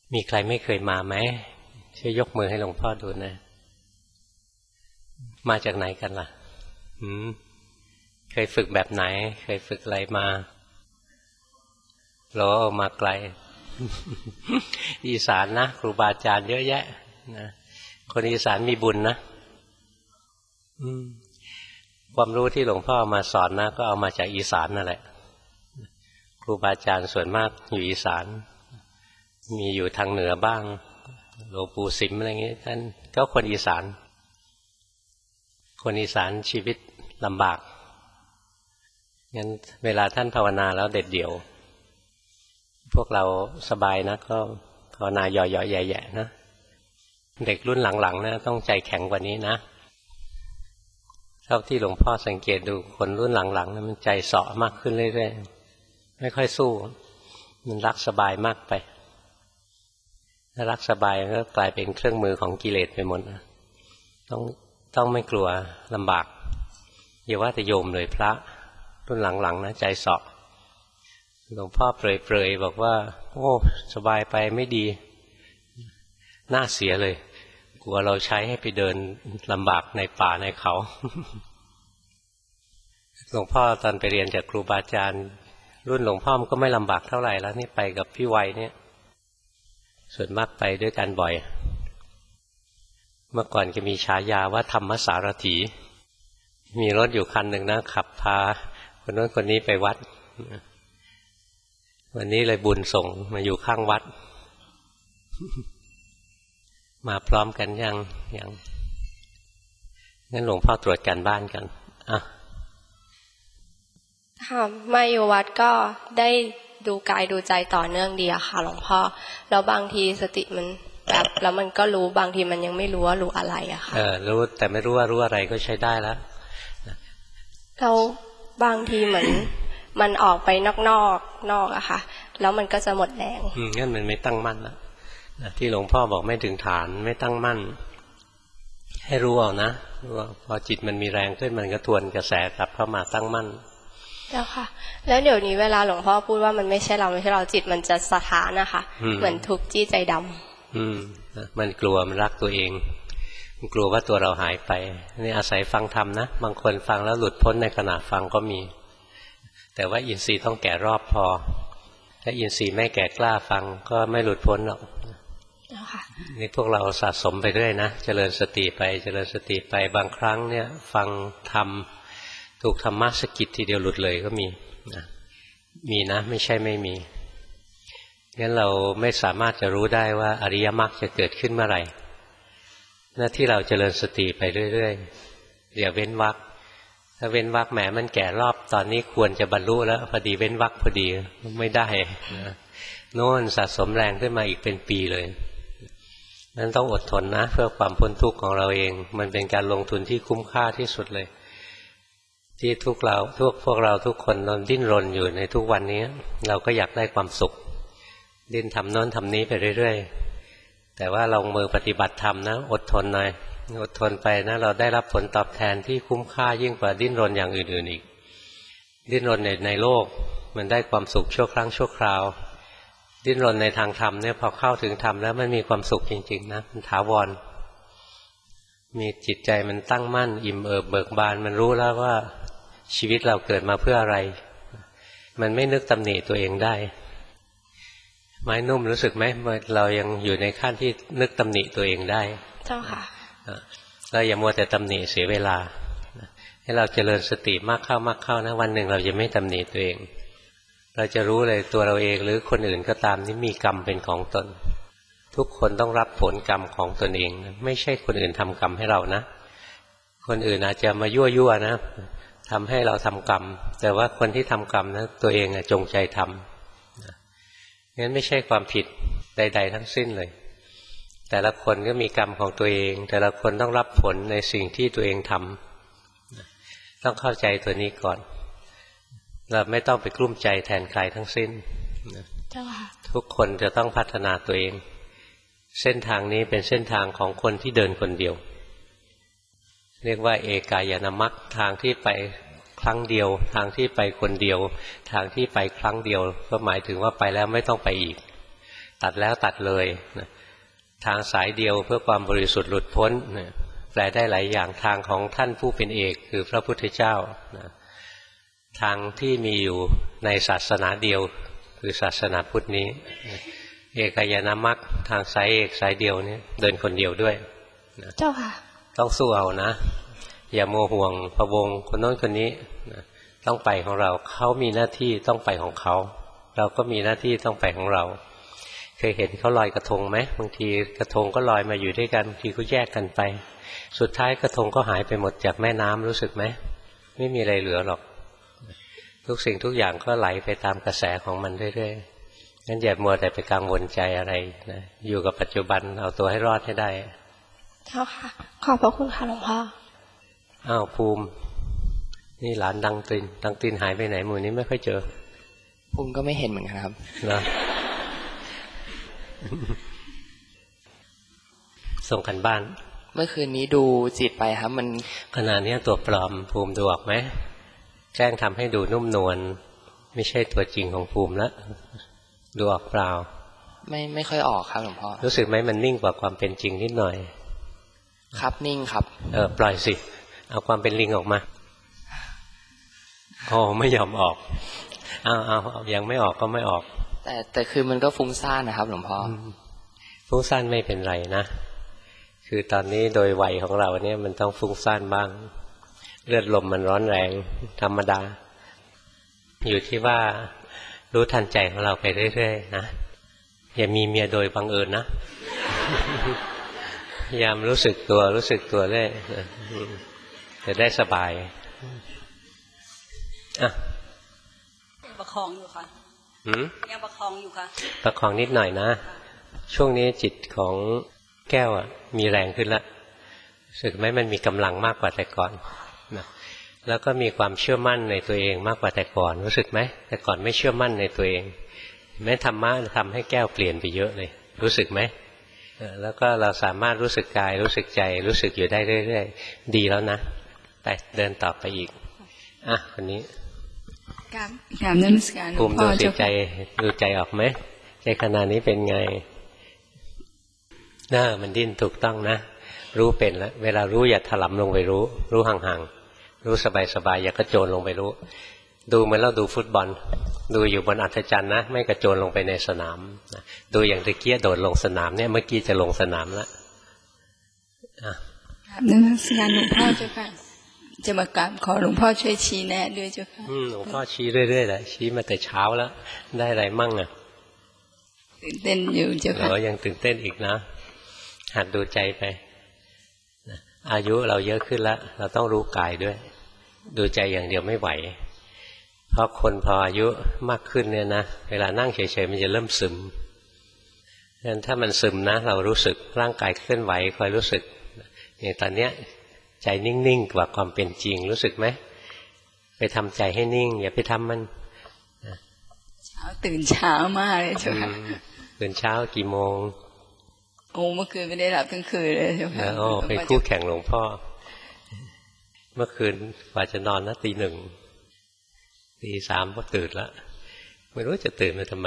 มีใครไม่เคยมาไหมช่วยยกมือให้หลวงพ่อดูนะมาจากไหนกันล่ะเคยฝึกแบบไหนเคยฝึกอะไรมาเราออกมาไกล อีสานนะครูบาอาจารย์เยอะแยะนะคนอีสานมีบุญนะความรู้ที่หลวงพ่อมาสอนนะก็เอามาจากอีสานนั่นแหละครูบาอาจารย์ส่วนมากอยู่อีสานมีอยู่ทางเหนือบ้างหลวงปู่สิมอะไรอย่างนี้ท่านก็คนอีสานคนอีสานชีวิตลำบากงั้นเวลาท่านภาวนาแล้วเด็ดเดี่ยวพวกเราสบายนะก็ภาวนาย่อๆแย่ๆนะเด็กรุ่นหลังๆนะต้องใจแข็งกว่านี้นะเท่าที่หลวงพ่อสังเกตดูคนรุ่นหลังๆนะมันใจเสาะมากขึ้นเรื่อยๆไม่ค่อยสู้มันรักสบายมากไปถ้ารักสบายก็กลายเป็นเครื่องมือของกิเลสไปหมดนะต้องไม่กลัวลำบากอย่าว่าแต่โยมเลยพระรุ่นหลังๆนะใจเสาะหลวงพ่อเปรยๆบอกว่าโอ้สบายไปไม่ดีน่าเสียเลยกลัวเราใช้ให้ไปเดินลำบากในป่าในเขา หลวงพ่อตอนไปเรียนจากครูบาอาจารย์รุ่นหลวงพ่อมันก็ไม่ลำบากเท่าไหร่แล้วนี่ไปกับพี่วัยเนี่ยส่วนมากไปด้วยกันบ่อยเมื่อก่อนก็มีฉายาว่าธรรมสารถีมีรถอยู่คันหนึ่งนะขับพาคนโน้นคนนี้ไปวัดวันนี้เลยบุญส่งมาอยู่ข้างวัดมาพร้อมกันยังงั้นหลวงพ่อตรวจการบ้านกันค่ะมาอยู่วัดก็ได้ดูกายดูใจต่อเนื่องดีอะค่ะหลวงพ่อแล้วบางทีสติมันแบบแล้วมันก็รู้บางทีมันยังไม่รู้ว่ารู้อะไรอะค่ะรู้แต่ไม่รู้ว่ารู้อะไรก็ใช้ได้แล้วแล้วบางทีเหมือนมันออกไปนอกอะค่ะแล้วมันก็จะหมดแรงงั้นมันไม่ตั้งมั่นแล้วที่หลวงพ่อบอกไม่ถึงฐานไม่ตั้งมั่นให้รู้เอานะว่าพอจิตมันมีแรงขึ้นมันก็ทวนกระแสกลับเข้ามาตั้งมั่นแล้วค่ะแล้วเดี๋ยวนี้เวลาหลวงพ่อพูดว่ามันไม่ใช่เราจิตมันจะสะท้านนะคะเหมือนทุกข์จี้ใจดำมันกลัวมันรักตัวเองมันกลัวว่าตัวเราหายไปนี่อาศัยฟังธรรมนะบางคนฟังแล้วหลุดพ้นในขณะฟังก็มีแต่ว่าอินทรีย์ต้องแก่รอบพอถ้าอินทรีย์ไม่แก่กล้าฟังก็ไม่หลุดพ้นหรอกนี่พวกเราสะสมไปเรื่อยนะเจริญสติไปบางครั้งเนี่ยฟังธรรมถูกธรรมะสะกิดทีเดียวหลุดเลยก็มีนะไม่ใช่ไม่มีงั้นเราไม่สามารถจะรู้ได้ว่าอริยมรรคจะเกิดขึ้นเมื่อไหร่หน้าที่เราเจริญสติไปเรื่อยๆอย่าเว้นวรรคถ้าเว้นวรรคแหมมันแก่รอบตอนนี้ควรจะบรรลุแล้วพอดีเว้นวรรคพอดีไม่ได้นะโน่นสะสมแรงขึ้นมาอีกเป็นปีเลยนั้นต้องอดทนนะเพื่อความพ้นทุกข์ของเราเองมันเป็นการลงทุนที่คุ้มค่าที่สุดเลยที่พวกเราทุกคนนอนดิ้นรนอยู่ในทุกวันนี้เราก็อยากได้ความสุขดิ้นทำโน้นทำนี้ไปเรื่อยๆแต่ว่าลงมือปฏิบัติธรรมนะอดทนหน่อยอดทนไปนะเราได้รับผลตอบแทนที่คุ้มค่ายิ่งกว่าดิ้นรนอย่างอื่นๆอีกดิ้นรนในโลกมันได้ความสุขชั่วครั้งชั่วคราวดิ้นรนในทางธรรมเนี่ยพอเข้าถึงธรรมแล้วมันมีความสุขจริงๆนะมันถาวรมีจิตใจมันตั้งมั่นอิ่มเอิบเบิกบานมันรู้แล้วว่าชีวิตเราเกิดมาเพื่ออะไรมันไม่นึกตำหนิตัวเองได้ไม้นุ่มรู้สึกไหมเรายังอยู่ในขั้นที่นึกตำหนิตัวเองได้เจ้าค่ะเราอย่ามัวแต่ตำหนิเสียเวลาให้เราเจริญสติมากเข้านะวันหนึ่งเราจะไม่ตำหนิตัวเองเราจะรู้เลยตัวเราเองหรือคนอื่นก็ตามนี่มีกรรมเป็นของตนทุกคนต้องรับผลกรรมของตนเองไม่ใช่คนอื่นทำกรรมให้เรานะคนอื่นอาจจะมายั่วนะทำให้เราทำกรรมแต่ว่าคนที่ทำกรรมนะตัวเองจงใจทำงั้นไม่ใช่ความผิดใดๆทั้งสิ้นเลยแต่ละคนก็มีกรรมของตัวเองแต่ละคนต้องรับผลในสิ่งที่ตัวเองทำต้องเข้าใจตัวนี้ก่อนเราไม่ต้องไปกลุ้มใจแทนใครทั้งสิ้นทุกคนจะต้องพัฒนาตัวเองเส้นทางนี้เป็นเส้นทางของคนที่เดินคนเดียวเรียกว่าเอกายนมรรคทางที่ไปครั้งเดียวทางที่ไปคนเดียวทางที่ไปครั้งเดียวก็หมายถึงว่าไปแล้วไม่ต้องไปอีกตัดแล้วตัดเลยนะทางสายเดียวเพื่อความบริสุทธิ์หลุดพ้นนะแปลได้หลายอย่างทางของท่านผู้เป็นเอกคือพระพุทธเจ้านะทางที่มีอยู่ในศาสนาเดียวคือศาสนาพุทธนี้เอกายนามรรคทางสายเอกสายเดียวนี้เดินคนเดียวด้วยนะเจ้าค่ะต้องสู้เอานะอย่าโมห่วงพะวงคนโน้นคนนี้นะต้องไปของเราเขามีหน้าที่ต้องไปของเขาเราก็มีหน้าที่ต้องไปของเราเคยเห็นเขาลอยกระทงไหมบางทีกระทงก็ลอยมาอยู่ด้วยกันบางทีก็แยกกันไปสุดท้ายกระทงก็หายไปหมดจากแม่น้ำรู้สึกไหมไม่มีอะไรเหลือหรอกทุกสิ่งทุกอย่างก็ไหลไปตามกระแสของมันเรื่อยๆงั้นอย่ามัวแต่ไปกังวลใจอะไรนะอยู่กับปัจจุบันเอาตัวให้รอดให้ได้เจ้าค่ะขอบพระคุณค่ะหลวงพ่ออ้าวภูมินี่หลานดังตินหายไปไหนหมู่นี้ไม่ค่อยเจอภูมิก็ไม่เห็นเหมือนกันครับนะส่งกันบ้านเมื่อคืนนี้ดูจิตไปครับมันขณะนี้ตัวปลอมภูมิดูออกไหมแจ้งทำให้ดูนุ่มนวลไม่ใช่ตัวจริงของภูมิแล้วดูออกเปล่าไม่ค่อยออกครับหลวงพ่อรู้สึกไหมมันนิ่งกว่าความเป็นจริงนิดหน่อยครับนิ่งครับปล่อยสิเอาความเป็นลิงออกมาโอ้ไม่ยอมออกเอายังไม่ออกก็ไม่ออกแต่คือมันก็ฟุ้งซ่านนะครับหลวงพ่อฟุ้งซ่านไม่เป็นไรนะคือตอนนี้โดยวัยของเราเนี่ยมันต้องฟุ้งซ่านบ้างเลือดลมมันร้อนแรงธรรมดาอยู่ที่ว่ารู้ทันใจของเราไปเรื่อยๆนะอย่ามีเมียโดยบังเอิญนะพยายามรู้สึกตัวเรื่อยจะได้สบายประคองอยู่ค่ะยังประคองอยู่ค่ะประคองนิดหน่อยนะช่วงนี้จิตของแก้วมีแรงขึ้นแล้วรู้สึกไหมมันมีกำลังมากกว่าแต่ก่อนนะแล้วก็มีความเชื่อมั่นในตัวเองมากกว่าแต่ก่อนรู้สึกไหมแต่ก่อนไม่เชื่อมั่นในตัวเองแม้ธรรมะทำให้แก้วเปลี่ยนไปเยอะเลยรู้สึกไหมแล้วก็เราสามารถรู้สึกกายรู้สึกใจรู้สึกอยู่ได้เรื่อยๆดีแล้วนะไปเดินต่อไปอีกคนนี้กราบนมัสการหลวงพ่อดูใจออกไหมใจขณะนี้เป็นไงมันดิ้นถูกต้องนะรู้เป็นแล้วเวลารู้อย่าถลำลงไปรู้ห่างๆรู้สบายๆอย่ากระโจนลงไปรู้ดูเหมือนเราดูฟุตบอลดูอยู่บนอัฐจันทร์นะไม่กระโจนลงไปในสนามดูอย่างตะเกียโดดลงสนามเนี่ยเมื่อกี้จะลงสนามแล้วครับนมัสการหลวงพ่อเจ้าค่ะจะมากราบขอหลวงพ่อช่วยชี้แนะด้วยเจ้าค่ะหลวงพ่อชี้เรื่อยๆแหละชี้มาแต่เช้าแล้วได้อะไรมั่งตื่นเต้นอยู่เจ้าค่ะยังตื่นเต้นอีกนะหัดดูใจไปอายุเราเยอะขึ้นแล้วเราต้องรู้กายด้วยดูใจอย่างเดียวไม่ไหวเพราะคนพออายุมากขึ้นเนี่ยนะเวลานั่งเฉยๆมันจะเริ่มซึมงั้นถ้ามันซึมนะเรารู้สึกร่างกายเคลื่อนไหวคอยรู้สึกอย่างตอนเนี้ยใจนิ่งๆกว่าความเป็นจริงรู้สึกไหมไปทำใจให้นิ่งอย่าไปทำมันตื่นเช้ามากเลยเจ้าค่ะตื่นเช้ากี่โมงเมื่อคืนไม่ได้หลับทั้งคืนเลยเจ้าค่ะเป็นคู่แข่งหลวงพ่อเมื่อคืนกว่าจะนอนนะตี 1 ตี 3ก็ตื่นแล้วไม่รู้จะตื่นมาทำไม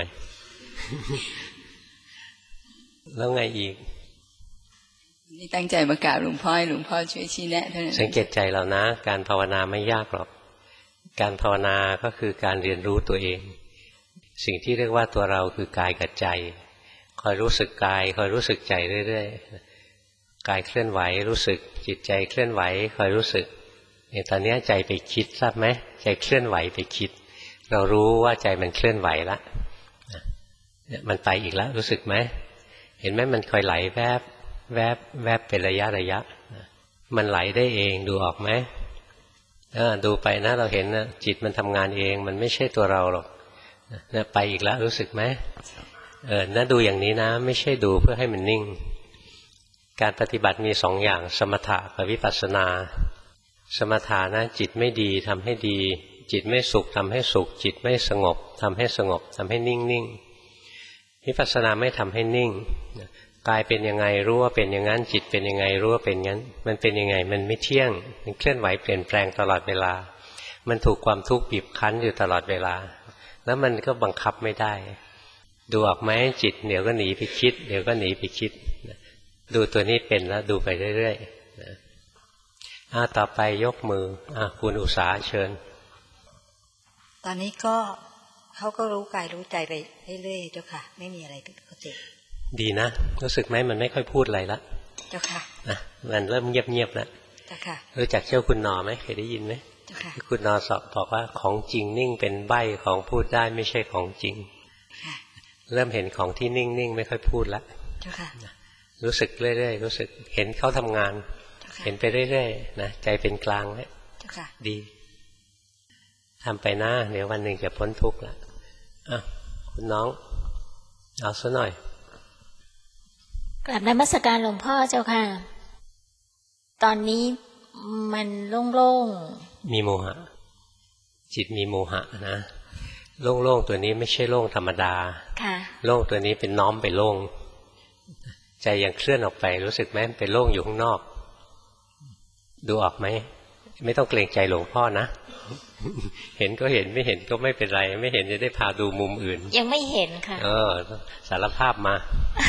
แล้วไงอีกนี่ตั้งใจมากราบหลวงพ่อให้หลวงพ่อช่วยชี้แนะเท่านั้นสังเกตใจเรานะการภาวนาไม่ยากหรอกการภาวนาก็คือการเรียนรู้ตัวเองสิ่งที่เรียกว่าตัวเราคือกายกับใจคอยรู้สึกกายคอยรู้สึกใจเรื่อยๆกายเคลื่อนไหวรู้สึกจิตใจเคลื่อนไหวคอยรู้สึกตอนนี้ใจไปคิดทราบไหมใจเคลื่อนไหวไปคิดเรารู้ว่าใจมันเคลื่อนไหวแล้วมันไปอีกแล้วรู้สึกไหมเห็นไหมมันคอยไหลแวบเป็นระยะมันไหลได้เองดูออกไหมดูไปนะเราเห็นนะจิตมันทำงานเองมันไม่ใช่ตัวเราหรอกไปอีกแล้วรู้สึกไหมนะดูอย่างนี้นะไม่ใช่ดูเพื่อให้มันนิ่งการปฏิบัติมี2 อย่างสมถะกับวิปัสสนาสมถะนะจิตไม่ดีทำให้ดีจิตไม่สุขทำให้สุขจิตไม่สงบทำให้สงบทำให้นิ่งวิปัสสนาไม่ทำให้นิ่งกายเป็นยังไงรู้ว่าเป็นอย่างนั้นจิตเป็นยังไงรู้ว่าเป็นงั้นมันเป็นยังไงมันไม่เที่ยงมันเคลื่อนไหวเปลี่ยนแปลงตลอดเวลามันถูกความทุกข์บีบคั้นอยู่ตลอดเวลาแล้วมันก็บังคับไม่ได้ดูออกไหมจิตเดี๋ยวก็หนีไปคิดเดี๋ยวก็หนีไปคิดดูตัวนี้เป็นแล้วดูไปเรื่อยๆต่อไปยกมือคุณอุษาเชิญตอนนี้ก็เขาก็รู้กายรู้ใจไปเรื่อยๆเจ้าค่ะไม่มีอะไรผิดปกติดีนะรู้สึกไหมมันไม่ค่อยพูดอะไรละเจ้าค่ะมันเริ่มเงียบๆแล้วเจ้าค่ะรู้จักเจ้าคุณนอไหมเคยได้ยินไหมเจ้าค่ะคุณนอสอบบอกว่าของจริงนิ่งเป็นใบ้ของพูดได้ไม่ใช่ของจริงเริ่มเห็นของที่นิ่งๆไม่ค่อยพูดละเจ้าค่ะรู้สึกเรื่อยๆรู้สึกเห็นเขาทำงานเห็นไปเรื่อยๆนะใจเป็นกลางไว้ดีทำไปนะเดี๋ยววันหนึ่งจะพ้นทุกข์ละคุณน้องเอาซะหน่อยกราบนมัสการหลวงพ่อเจ้าค่ะตอนนี้มันโล่งๆมีโมหะจิตมีโมหะนะโล่งๆตัวนี้ไม่ใช่โล่งธรรมดาโล่งตัวนี้เป็นน้อมไปโล่งใจยังเคลื่อนออกไปรู้สึกไหมเป็นโล่งอยู่ข้างนอกดูออกไหมไม่ต้องเกรงใจหลวงพ่อนะเห็นก็เห็นไม่เห็นก็ไม่เป็นไรไม่เห็นจะได้พาดูมุมอื่นยังไม่เห็นค่ะสารภาพมา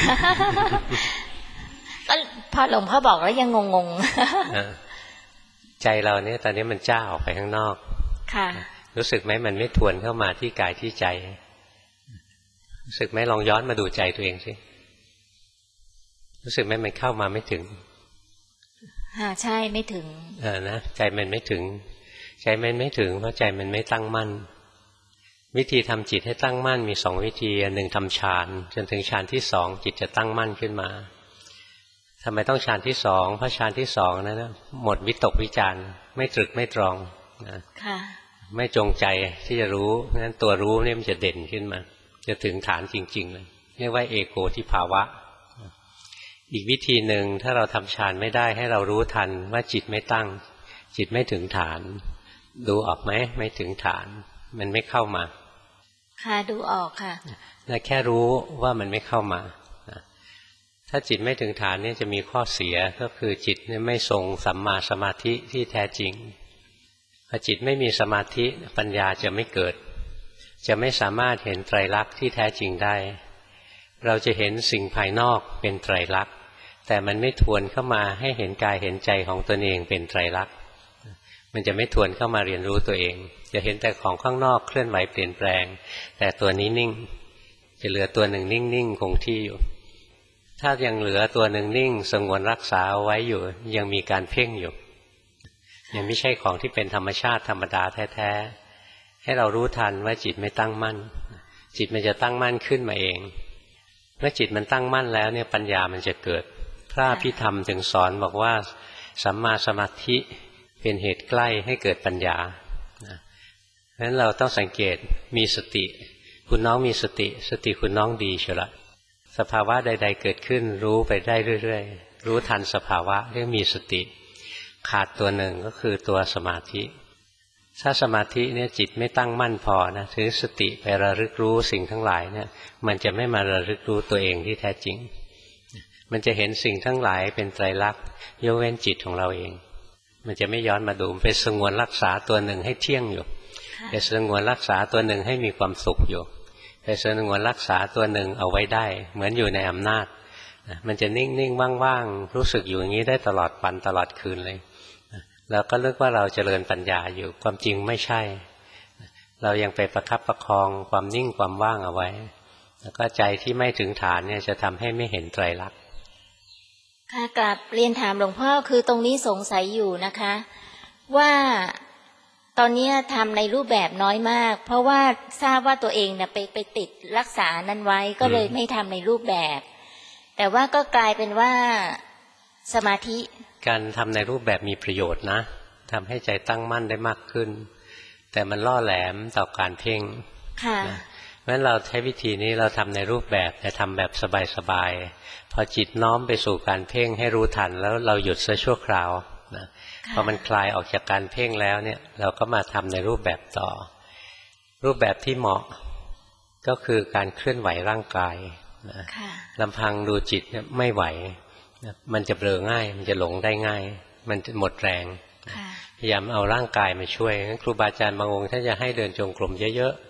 ก็พอหลวงพ่อบอกแล้วยังงงใจเราเนี่ยตอนนี้มันจ้าออกไปข้างนอกค่ะรู้สึกไหมมันไม่ทวนเข้ามาที่กายที่ใจรู้สึกไหมลองย้อนมาดูใจตัวเองสิรู้สึกไหมมันเข้ามาไม่ถึงใช่ไม่ถึงนะใจมันไม่ถึงใจมันไม่ถึงเพราะใจมันไม่ตั้งมั่นวิธีทำจิตให้ตั้งมั่นมี2วิธีอันหนึ่งทำฌานจนถึงฌานที่2จิตจะตั้งมั่นขึ้นมาทำไมต้องฌานที่2เพราะฌานที่2นั้นหมดวิตกวิจารไม่ตรึกไม่ตรองนะไม่จงใจที่จะรู้งั้นตัวรู้เนี่ยมันจะเด่นขึ้นมาจะถึงฐานจริงๆเลยเรียกว่าเอโกทิภาวะอีกวิธีหนึ่งถ้าเราทำฌานไม่ได้ให้เรารู้ทันว่าจิตไม่ตั้งจิตไม่ถึงฐานดูออกไหมไม่ถึงฐานมันไม่เข้ามาค่ะดูออกค่ะและแค่รู้ว่ามันไม่เข้ามาถ้าจิตไม่ถึงฐานเนี่ยจะมีข้อเสียก็คือจิตเนี่ยไม่ทรงสัมมาสมาธิที่แท้จริงพอจิตไม่มีสมาธิปัญญาจะไม่เกิดจะไม่สามารถเห็นไตรลักษณ์ที่แท้จริงได้เราจะเห็นสิ่งภายนอกเป็นไตรลักษณ์แต่มันไม่ทวนเข้ามาให้เห็นกายเห็นใจของตนเองเป็นไตรลักษณ์มันจะไม่ทวนเข้ามาเรียนรู้ตัวเองจะเห็นแต่ของข้างนอกเคลื่อนไหวเปลี่ยนแปลงแต่ตัวนี้นิ่งจะเหลือตัวหนึ่งนิ่งๆคงที่อยู่ถ้ายังเหลือตัวหนึ่งนิ่งสงวนรักษาเอาไว้อยู่ยังมีการเพ่งอยู่ยังไม่ใช่ของที่เป็นธรรมชาติธรรมดาแท้ๆให้เรารู้ทันว่าจิตไม่ตั้งมั่นจิตมันจะตั้งมั่นขึ้นมาเองเมื่อจิตมันตั้งมั่นแล้วเนี่ยปัญญามันจะเกิดพระอภิธรรมถึงสอนบอกว่าสัมมาสมาธิเป็นเหตุใกล้ให้เกิดปัญญาเพราะฉะนั้นเราต้องสังเกตมีสติคุณน้องมีสติคุณน้องดีเชียวละสภาวะใดๆเกิดขึ้นรู้ไปได้เรื่อยๆรู้ทันสภาวะเรียกมีสติขาดตัวหนึ่งก็คือตัวสมาธิถ้าสมาธิเนี่ยจิตไม่ตั้งมั่นพอนะถือสติไประลึกรู้สิ่งทั้งหลายเนี่ยมันจะไม่มาระลึกรู้ตัวเองที่แท้จริงมันจะเห็นสิ่งทั้งหลายเป็นไตรลักษณ์ยกเว้นจิตของเราเองมันจะไม่ย้อนมาดูไปสงวนรักษาตัวหนึ่งให้เที่ยงอยู่ไปสงวนรักษาตัวหนึ่งให้มีความสุขอยู่ไปสงวนรักษาตัวหนึ่งเอาไว้ได้เหมือนอยู่ในอำนาจมันจะนิ่งๆว่างๆรู้สึกอยู่อย่างนี้ได้ตลอดวันตลอดคืนเลยแล้วก็นึกว่าเราเจริญปัญญาอยู่ความจริงไม่ใช่เรายังไปประคับประคองความนิ่งความว่างเอาไว้แล้วก็ใจที่ไม่ถึงฐานเนี่ยจะทำให้ไม่เห็นไตรลักษณ์ค่ะกราบเรียนถามหลวงพ่อคือตรงนี้สงสัยอยู่นะคะว่าตอนนี้ทำในรูปแบบน้อยมากเพราะว่าทราบว่าตัวเองเนี่ยไปติดรักษานั้นไว้ก็เลยไม่ทำในรูปแบบแต่ว่าก็กลายเป็นว่าสมาธิการทำในรูปแบบมีประโยชน์นะทำให้ใจตั้งมั่นได้มากขึ้นแต่มันล่อแหลมต่อการเพ่งค่ะเพราะฉะนั้นเราใช้วิธีนี้เราทำในรูปแบบแต่ทำแบบสบายๆพอจิตน้อมไปสู่การเพ่งให้รู้ทันแล้วเราหยุดซะชั่วคราวนะพอมันคลายออกจากการเพ่งแล้วเนี่ยเราก็มาทำในรูปแบบต่อรูปแบบที่เหมาะก็คือการเคลื่อนไหวร่างกายนะลำพังดูจิตเนี่ยไม่ไหวมันจะเบลอง่ายมันจะหลงได้ง่ายมันจะหมดแรงพยายามเอาร่างกายมาช่วยครูบาอาจารย์บางองค์ท่านจะให้เดินจงกรมเยอะ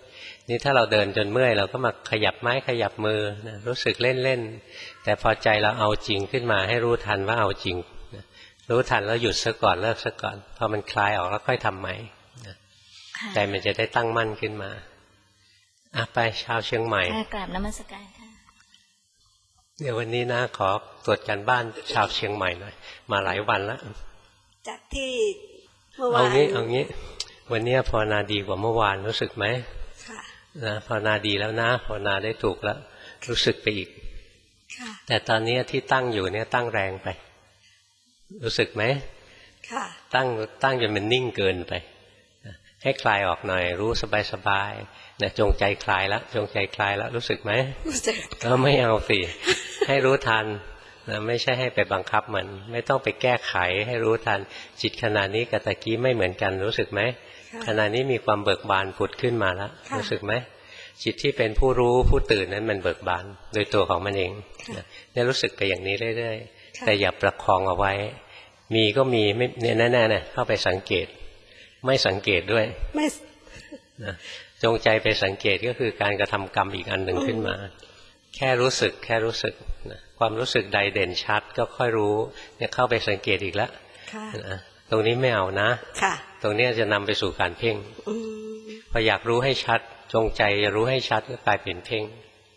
นี่ถ้าเราเดินจนเมื่อยเราก็มาขยับไม้ขยับมือนะรู้สึกเล่นๆแต่พอใจเราเอาจริงขึ้นมาให้รู้ทันว่าเอาจริงนะรู้ทันแล้วหยุดซะก่อนเลิกซะก่อนพอมันคลายออกแล้วค่อยทำใหม่นะแต่มันจะได้ตั้งมั่นขึ้นมาไปชาวเชียงใหม่กราบนมัสการค่ะเดี๋ยววันนี้นะขอตรวจการบ้านชาวเชียงใหม่หน่อยมาหลายวันแล้วจากที่เมื่อวานเอางี้วันนี้ภาวนาดีกว่าเมื่อวานรู้สึกไหมค่ะนะภาวนาดีแล้วนะภาวนาได้ถูกแล้วรู้สึกไปอีกค่ะแต่ตอนนี้ที่ตั้งอยู่เนี่ยตั้งแรงไปรู้สึกไหมค่ะตั้งจนมันนิ่งเกินไปให้คลายออกหน่อยรู้สบายๆนะจงใจคลายแล้วจงใจคลายแล้วรู้สึกไหมรู้สึกก็ไม่เอาสิให้รู้ทันนะไม่ใช่ให้ไปบังคับมันไม่ต้องไปแก้ไขให้รู้ทันจิตขณะนี้กับตะกี้ไม่เหมือนกันรู้สึกไหมขณะนี้มีความเบิกบานผุดขึ้นมาแล้วรู้สึกไหมจิตที่เป็นผู้รู้ผู้ตื่นนั้นมันเบิกบานโดยตัวของมันเองเนี่ยรู้สึกไปอย่างนี้เรื่อยๆแต่อย่าประคองเอาไว้มีก็มีไม่เนี่ยแน่ๆเนี่ยเข้าไปสังเกตไม่สังเกตด้วยไม่จงใจไปสังเกตก็คือการกระทำกรรมอีกอันหนึ่งขึ้นมาแค่รู้สึกความรู้สึกใดเด่นชัดก็ค่อยรู้เนี่ยเข้าไปสังเกตอีกแล้วตรงนี้ไม่เอานะตรงนี้จะนำไปสู่การเพ่งพออยากรู้ให้ชัดจงใจจะรู้ให้ชัดก็กลายเป็นเพ่ง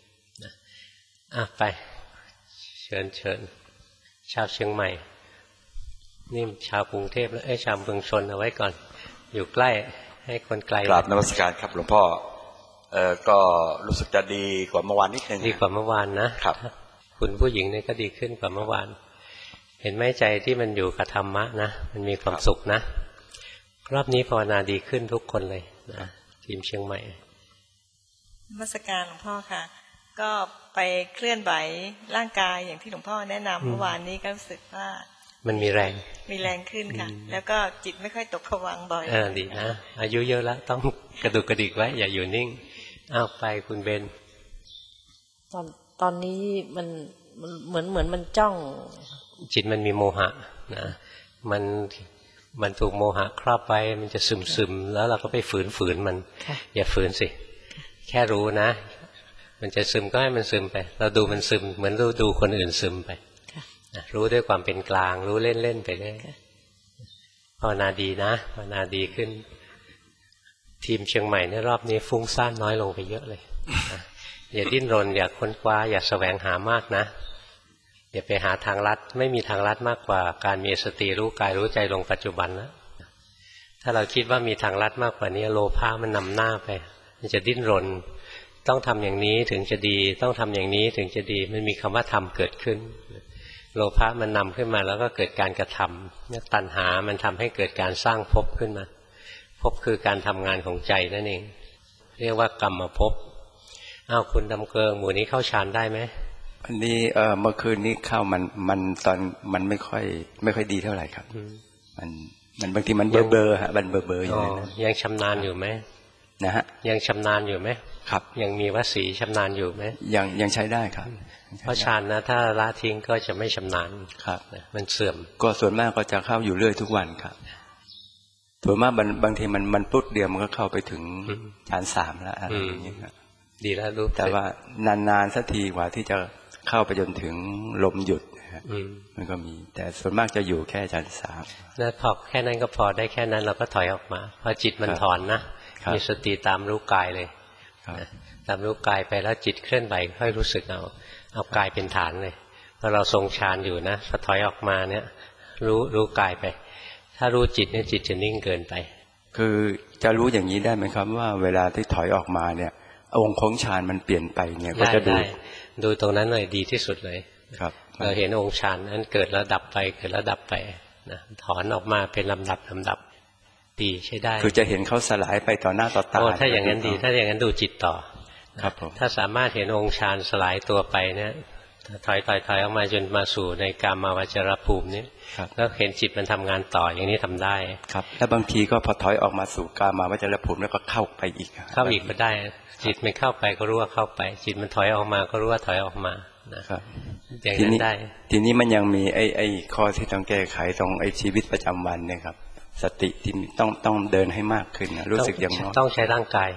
ไปเชิญชาวเชียงใหม่นี่ชาวกรุงเทพแล้วชาวเมืองชนเอาไว้ก่อนอยู่ใกล้ให้คนไกลกราบนมัสการครับหลวงพ่อก็รู้สึกจะดีกว่าเมื่อวานนิดนึงดีกว่าเมื่อวานนะครับคุณผู้หญิงนี่ก็ดีขึ้นกว่าเมื่อวานเห็นไหมใจที่มันอยู่กับธรรมะนะมันมีความสุขนะรอบนี้ภาวนาดีขึ้นทุกคนเลยนะทีมเชียงใหม่นมัสการหลวงพ่อค่ะก็ไปเคลื่อนไหวร่างกายอย่างที่หลวงพ่อแนะนำเมื่อวานนี้ก็รู้สึกว่ามันมีแรงขึ้นค่ะแล้วก็จิตไม่ค่อยตกผวังค์บ่อยดีนะอายุเยอะแล้วต้องกระดุกกระดิกไว้อย่าอยู่นิ่งไปคุณเบนตอนนี้มันเหมือนมันจ้องจิตมันมีโมหะนะมันถูกโมหะครอบไว้มันจะซึมแล้วเราก็ไปฝืนมันอย่าฝืนสิแค่รู้นะมันจะซึมก็ให้มันซึมไปเราดูมันซึมเหมือนดูคนอื่นซึมไปรู้ด้วยความเป็นกลางรู้เล่นๆไปได้ภาวนาดีนะภาวนาดีขึ้นทีมเชียงใหม่ในรอบนี้ฟุ้งซ่านน้อยลงไปเยอะเลยอย่าดิ้นรนอย่าค้นคว้าอย่าแสวงหามากนะอย่าไปหาทางลัดไม่มีทางลัดมากกว่าการมีสติรู้กายรู้ใจลงปัจจุบันนะถ้าเราคิดว่ามีทางลัดมากกว่านี้โลภะมันนำหน้าไปมันจะดิ้นรนต้องทำอย่างนี้ถึงจะดีต้องทำอย่างนี้ถึงจะดีมันมีคำว่าทำเกิดขึ้นโลภะมันนำขึ้นมาแล้วก็เกิดการกระทำเนี่ยตัณหามันทำให้เกิดการสร้างภพขึ้นมาภพคือการทำงานของใจนั่นเองเรียกว่ากรรมภพคุณดำเกิงหมู่นี้เข้าฌานได้ไหมอันนี้เมื่อคืนนี้เข้ามันตอนมันไม่ค่อยดีเท่าไหร่ครับมันบางทีมันเบอฮะมันเบออยู่ยังชำนาญอยู่ไหมนะฮะยังชำนาญอยู่ไหมครับยังมีวสีชำนาญอยู่ไหมยังใช้ได้ครับเพราะฌานนะถ้าละทิ้งก็จะไม่ชำนาญครับมันเสื่อมก็ส่วนมากก็จะเข้าอยู่เรื่อยทุกวันครับส่วนมากบางทีมันปุ๊บเดียวมันก็เข้าไปถึงฌาน3แล้วอะไรอย่างเงี้ยครับดีแล้วรู้แต่ว่านานๆสักทีกว่าที่จะเข้าไปจนถึงลมหยุดมันก็มีแต่ส่วนมากจะอยู่แค่ฌาน3 แล้วพอแค่นั้นก็พอได้แค่นั้นเราก็ถอยออกมาพอจิตมันถอนนะมีสติตามรู้กายเลยตามรู้กายไปแล้วจิตเคลื่อนไหวค่อยรู้สึกเอากายเป็นฐานเลยพอเราทรงฌานอยู่นะพอถอยออกมาเนี่ยรู้กายไปถ้ารู้จิตเนี่ยจิตจะนิ่งเกินไปคือจะรู้อย่างนี้ได้ไหมครับว่าเวลาที่ถอยออกมาเนี่ยองค์ของฌานมันเปลี่ยนไปเนี่ยก็จะดูตรงนั้นเลยดีที่สุดเลยครับเราเห็นองค์ฌานนั้นเกิดแล้วดับไปเกิดแล้วดับไปนะถอนออกมาเป็นลำดับดีใช้ได้คือจะเห็นเขาสลายไปต่อหน้าต่อตาถ้าอย่างนั้นดีถ้าอย่างนั้นดูจิตต่อครับผมถ้าสามารถเห็นองค์ฌานสลายตัวไปเนี่ยถอยออกมาจนมาสู่ในกามาวจรภูมินี้แล้วเห็นจิตมันทำงานต่ออย่างนี้ทำได้ครับแล้วบางทีก็พอถอยออกมาสู่กามาวจรภูมิแล้วก็เข้าไปอีกก็ได้จิตมันเข้าไปก็รู้ว่าเข้าไปจิตมันถอยออกมาก็รู้ว่าถอยออกมานะครับอย่างนั้นได้ทีนี้มันยังมีไอ้ข้อที่ต้องแก้ไขตรงไอ้ชีวิตประจำวันเนี่ยครับสติที่ต้องเดินให้มากขึ้นนะรู้สึกอย่างน้อยต้องใช้ร่างกาย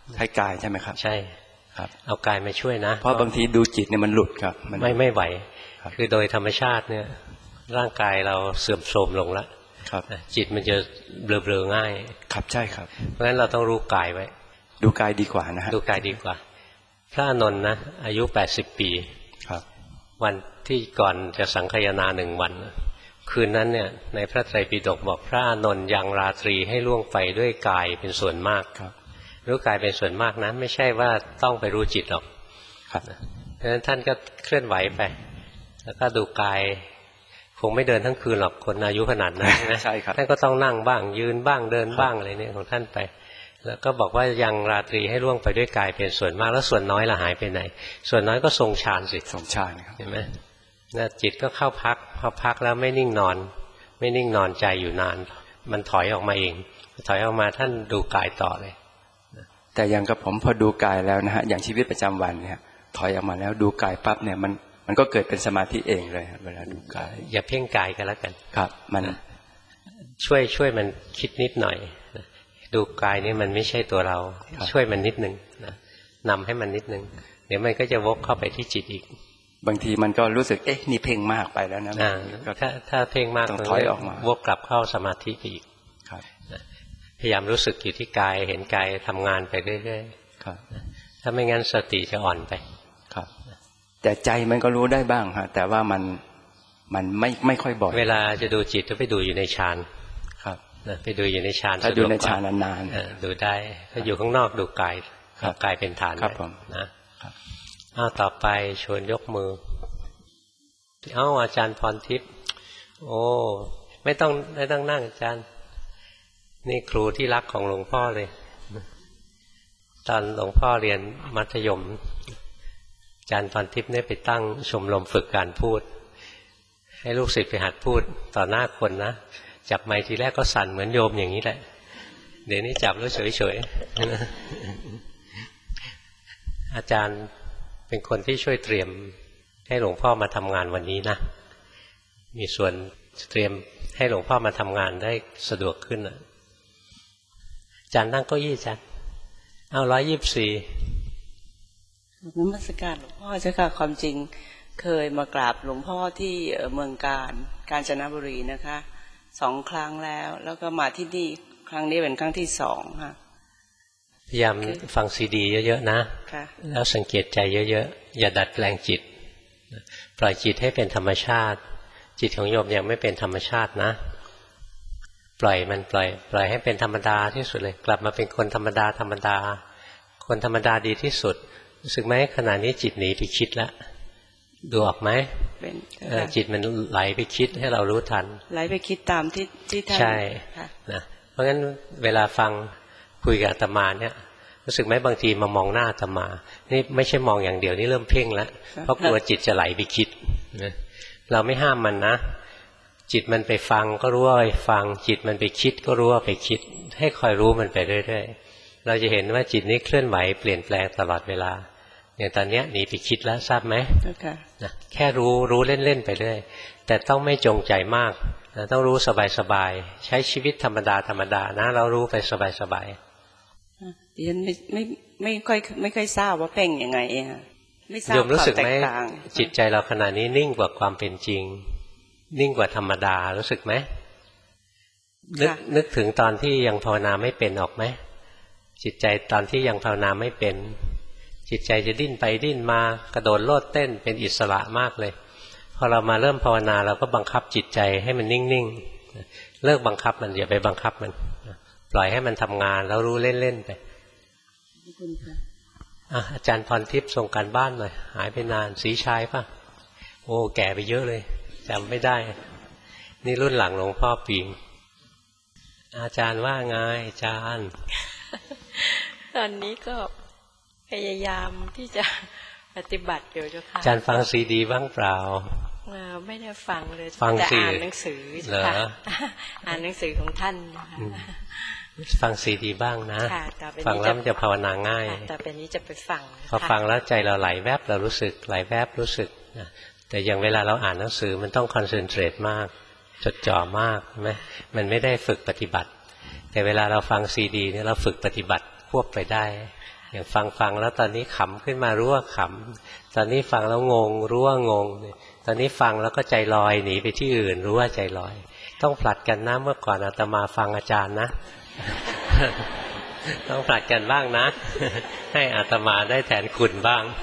ให้กายใช่ไหมครับใช่ครับเอากายมาช่วยนะเพราะบางทีดูจิตเนี่ยมันหลุดครับไม่ไหวคือโดยธรรมชาติเนี่ยร่างกายเราเสื่อมโทรมลงแล้วจิตมันจะเบลอๆง่ายครับใช่ครับเพราะฉะนั้นเราต้องรู้กายไว้ดูกายดีกว่านะฮะดูกายดีกว่าพระอานนท์นะอายุ80 ปีครับวันที่ก่อนจะสังคายนา1 วันคืนนั้นเนี่ยในพระไตรปิฎกบอกพระอานนท์ยังราตรีให้ล่วงไปด้วยกายเป็นส่วนมากครับรู้กายเป็นส่วนมากนะไม่ใช่ว่าต้องไปรู้จิตหรอกครับเพราะฉะนั้นท่านก็เคลื่อนไหวไปแล้วก็ดูกายคงไม่เดินทั้งคืนหรอกคนอายุขนาดนั้นนะใช่ครับท่านก็ต้องนั่งบ้างยืนบ้างเดินบ้างอะไรเนี่ยของท่านไปแล้วก็บอกว่ายังราตรีให้ล่วงไปด้วยกายเป็นส่วนมากแล้วส่วนน้อยละหายไปไหนส่วนน้อยก็ทรงฌานสิทรงฌานครับเห็นไหมนะจิตก็เข้าพักพอพักแล้วไม่นิ่งนอนไม่นิ่งนอนใจอยู่นานมันถอยออกมาเองถอยออกมาท่านดูกายต่อเลยแต่อย่างกับผมพอดูกายแล้วนะฮะอย่างชีวิตประจำวันเนี่ยถอยออกมาแล้วดูกายปั๊บเนี่ยมันก็เกิดเป็นสมาธิเองเลยเวลาดูกายอย่าเพ่งกายกันแล้วกันครับมันช่วยมันคิดนิดหน่อยดูกายนี่มันไม่ใช่ตัวเราช่วยมันนิดนึงนำให้มันนิดนึงเดี๋ยวมันก็จะวกเข้าไปที่จิตอีกบางทีมันก็รู้สึกนี่เพ่งมากไปแล้วนะถ้าเพ่งมากต้องถอยออกมาวกกลับเข้าสมาธิไปอีกพยายามรู้สึกอยู่ที่กายเห็นกายทำงานไปเรื่อยๆถ้าไม่งั้นสติจะอ่อนไปครับแต่ใจมันก็รู้ได้บ้างฮะแต่ว่ามันไม่ค่อยบ่อยเวลาจะดูจิตก็ไปดูอยู่ในฌานครับไปดูอยู่ในฌานถ้าดูในฌานนานๆดูได้ถ้าอยู่ข้างนอกดูกายกายเป็นฐานครับผมนะต่อไปชวนยกมืออาจารย์พรทิพย์โอ้ไม่ต้องนั่งอาจารย์นี่ครูที่รักของหลวงพ่อเลยตอนหลวงพ่อเรียนมัธยมอาจารย์พรทิพย์เนี่ยไปตั้งชมรมฝึกการพูดให้ลูกศิษย์ไปหัดพูดต่อหน้าคนนะจับไมค์ทีแรกก็สั่นเหมือนโยมอย่างนี้แหละเดี๋ยวนี้จับแล้วเฉยๆอาจารย์เป็นคนที่ช่วยเตรียมให้หลวงพ่อมาทำงานวันนี้นะมีส่วนเตรียมให้หลวงพ่อมาทำงานได้สะดวกขึ้นอาจารย์นั่งเก้าอี้อาจารย์124 นมัสการหลวงพ่อเจ้าค่ะความจริงเคยมากราบหลวงพ่อที่เมืองกาญจนบุรีนะคะ2 ครั้งแล้วก็มาที่นี่ครั้งนี้เป็นครั้งที่2ค่ะพยายามฟังซีดีเยอะๆนะแล้วสังเกตใจเยอะๆอย่าดัดแปลงจิตปล่อยจิตให้เป็นธรรมชาติจิตของโยมยังไม่เป็นธรรมชาตินะปล่อยให้เป็นธรรมดาที่สุดเลยกลับมาเป็นคนธรรมดาคนธรรมดาดีที่สุดรู้สึกไหมขณะนี้จิตหนีไปคิดแล้วดูออกไหมจิตมันไหลไปคิดให้เรารู้ทันไหลไปคิดตามที่ท่านใช่นะเพราะงั้นเวลาฟังคุยกับอาตมาเนี่ยรู้สึกไหมบางทีมามองหน้าอาตมานี่ไม่ใช่มองอย่างเดียวนี่เริ่มเพ่งแล้วเพราะกลัวจิตจะไหลไปคิดนะเราไม่ห้ามมันนะจิตมันไปฟังก็รู้ว่าไปฟังจิตมันไปคิดก็รู้ว่าไปคิดให้คอยรู้มันไปเรื่อยๆเราจะเห็นว่าจิตนี้เคลื่อนไหวเปลี่ยนแปลงตลอดเวลาอย่างตอนนี้หนีไปคิดแล้วทราบไหมแค่รู้เล่นๆไปเรื่อยแต่ต้องไม่จงใจมากต้องรู้สบายๆใช้ชีวิตธรรมดานะเรารู้ไปสบายๆดิฉันไม่ค่อยทราบว่าเพ่งยังไงไม่ทราบความแตกต่างจิตใจเราขณะนี้นิ่งกว่าความเป็นจริงนิ่งกว่าธรรมดารู้สึกไหมนึกถึงตอนที่ยังภาวนาไม่เป็นออกไหมจิตใจตอนที่ยังภาวนาไม่เป็นจิตใจจะดิ้นไปดิ้นมากระโดดโลดเต้นเป็นอิสระมากเลยพอเรามาเริ่มภาวนาเราก็บังคับจิตใจให้มันนิ่งๆเลิกบังคับมันอย่าไปบังคับมันปล่อยให้มันทำงานแล้วรู้เล่นๆไปอาจารย์พรทิพย์ส่งการบ้านหน่อยหายไปนานสีชายป่ะโอ้แก่ไปเยอะเลยจำไม่ได้นี่รุ่นหลังหลวงพ่อปิงอาจารย์ว่าไงอาจารย์ตอนนี้ก็พยายามที่จะปฏิบัติอยู่เจ้าค่ะอาจารย์ฟังซีดีบ้างเปล่าไม่ได้ฟังเลยฟังแต่อ่านหนังสือค่ะอ่านหนังสือของท่านนะคะฟังซีดีบ้างนะฟังแล้วมันจะภาวนาง่ายแต่เป็นนี้จะไปฟังพอฟังแล้วใจเราไหลแวบเรารู้สึกไหลแวบรู้สึกแต่อย่างเวลาเราอ่านหนังสือมันต้องคอนเซนเทรตมากจดจ่อมากใช่ไหมมันไม่ได้ฝึกปฏิบัติแต่เวลาเราฟังซีดีเนี่ยเราฝึกปฏิบัติควบไปได้อย่างฟังแล้วตอนนี้ขำขึ้นมารู้ว่าขำตอนนี้ฟังแล้วงงรู้ว่างงตอนนี้ฟังแล้วก็ใจลอยหนีไปที่อื่นรู้ว่าใจลอยต้องผลัดกันนะเมื่อก่อนอาตมาฟังอาจารย์นะ ต้องผลัดกันบ้างนะให้อาตมาได้แทนคุณบ้าง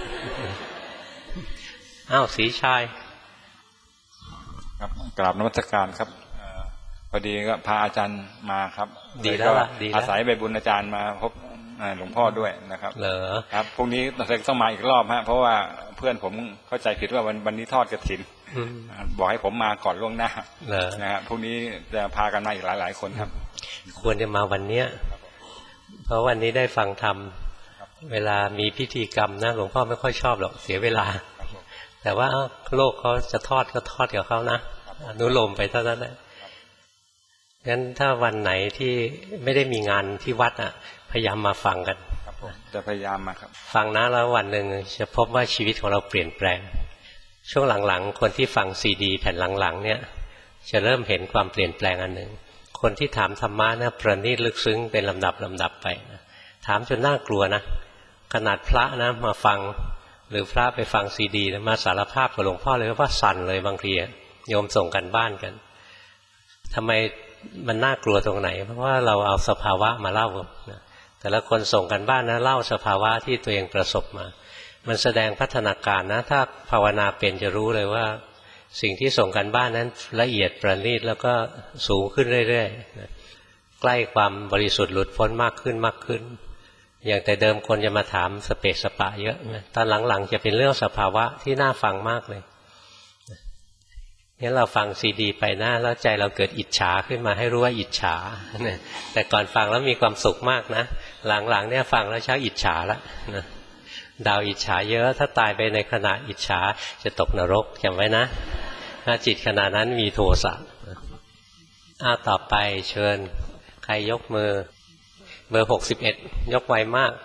อ้าวศรีชัยครับกราบนมัสการครับพอดีก็พาอาจารย์มาครับดีแล้วอาศัยใบบุญอาจารย์มาพบหลวงพ่อด้วยนะครับเหรอครับพรุ่งนี้ต้องมาอีกรอบฮะเพราะว่าเพื่อนผมเข้าใจผิดว่าวันนี้ทอดกฐินบอกให้ผมมาก่อนล่วงหน้านะครับพรุ่งนี้จะพากันมาอีกหลายคนครับควรจะมาวันเนี้ยเพราะวันนี้ได้ฟังธรรมเวลามีพิธีกรรมนะหลวงพ่อไม่ค่อยชอบหรอกเสียเวลาแต่ว่าโลกเขาจะทอดก็ทอดกับเขานะอนุโลมไปเท่านั้นแหละงั้นถ้าวันไหนที่ไม่ได้มีงานที่วัดพยายามมาฟังกันจะพยายามมาครับฟังนะแล้ววันหนึ่งจะพบว่าชีวิตของเราเปลี่ยนแปลงช่วงหลังๆคนที่ฟังซีดีแผ่นหลังๆเนี่ยจะเริ่มเห็นความเปลี่ยนแปลงอันหนึ่งคนที่ถามธรรมะนะประณีตลึกซึ้งเป็นลำดับไปนะถามจนน่ากลัวนะขนาดพระนะมาฟังหรือพระไปฟังซีดีมาสารภาพกับหลวงพ่อเลยว่าสั่นเลยบางทีโยมส่งกันบ้านกันทำไมมันน่ากลัวตรงไหนเพราะว่าเราเอาสภาวะมาเล่าแต่ละคนส่งกันบ้านนะเล่าสภาวะที่ตัวเองประสบมามันแสดงพัฒนาการนะถ้าภาวนาเป็นจะรู้เลยว่าสิ่งที่ส่งกันบ้านนั้นละเอียดประณีตแล้วก็สูงขึ้นเรื่อยๆใกล้ความบริสุทธิ์หลุดพ้นมากขึ้นอย่างแต่เดิมคนจะมาถามสเปสปะเยอะตอนหลังๆจะเป็นเรื่องสภาวะที่น่าฟังมากเลยงั้นเราฟังซีดีไปนะแล้วใจเราเกิดอิจฉาขึ้นมาให้รู้ว่าอิจฉาแต่ก่อนฟังแล้วมีความสุขมากนะหลังๆเนี่ยฟังแล้วชักอิจฉาแล้วนะดาวอิจฉาเยอะถ้าตายไปในขณะอิจฉาจะตกนรกจำไว้นะถ้าจิตขณะนั้นมีโทสะต่อไปเชิญใครยกมือเบอร์61ยกไวมาก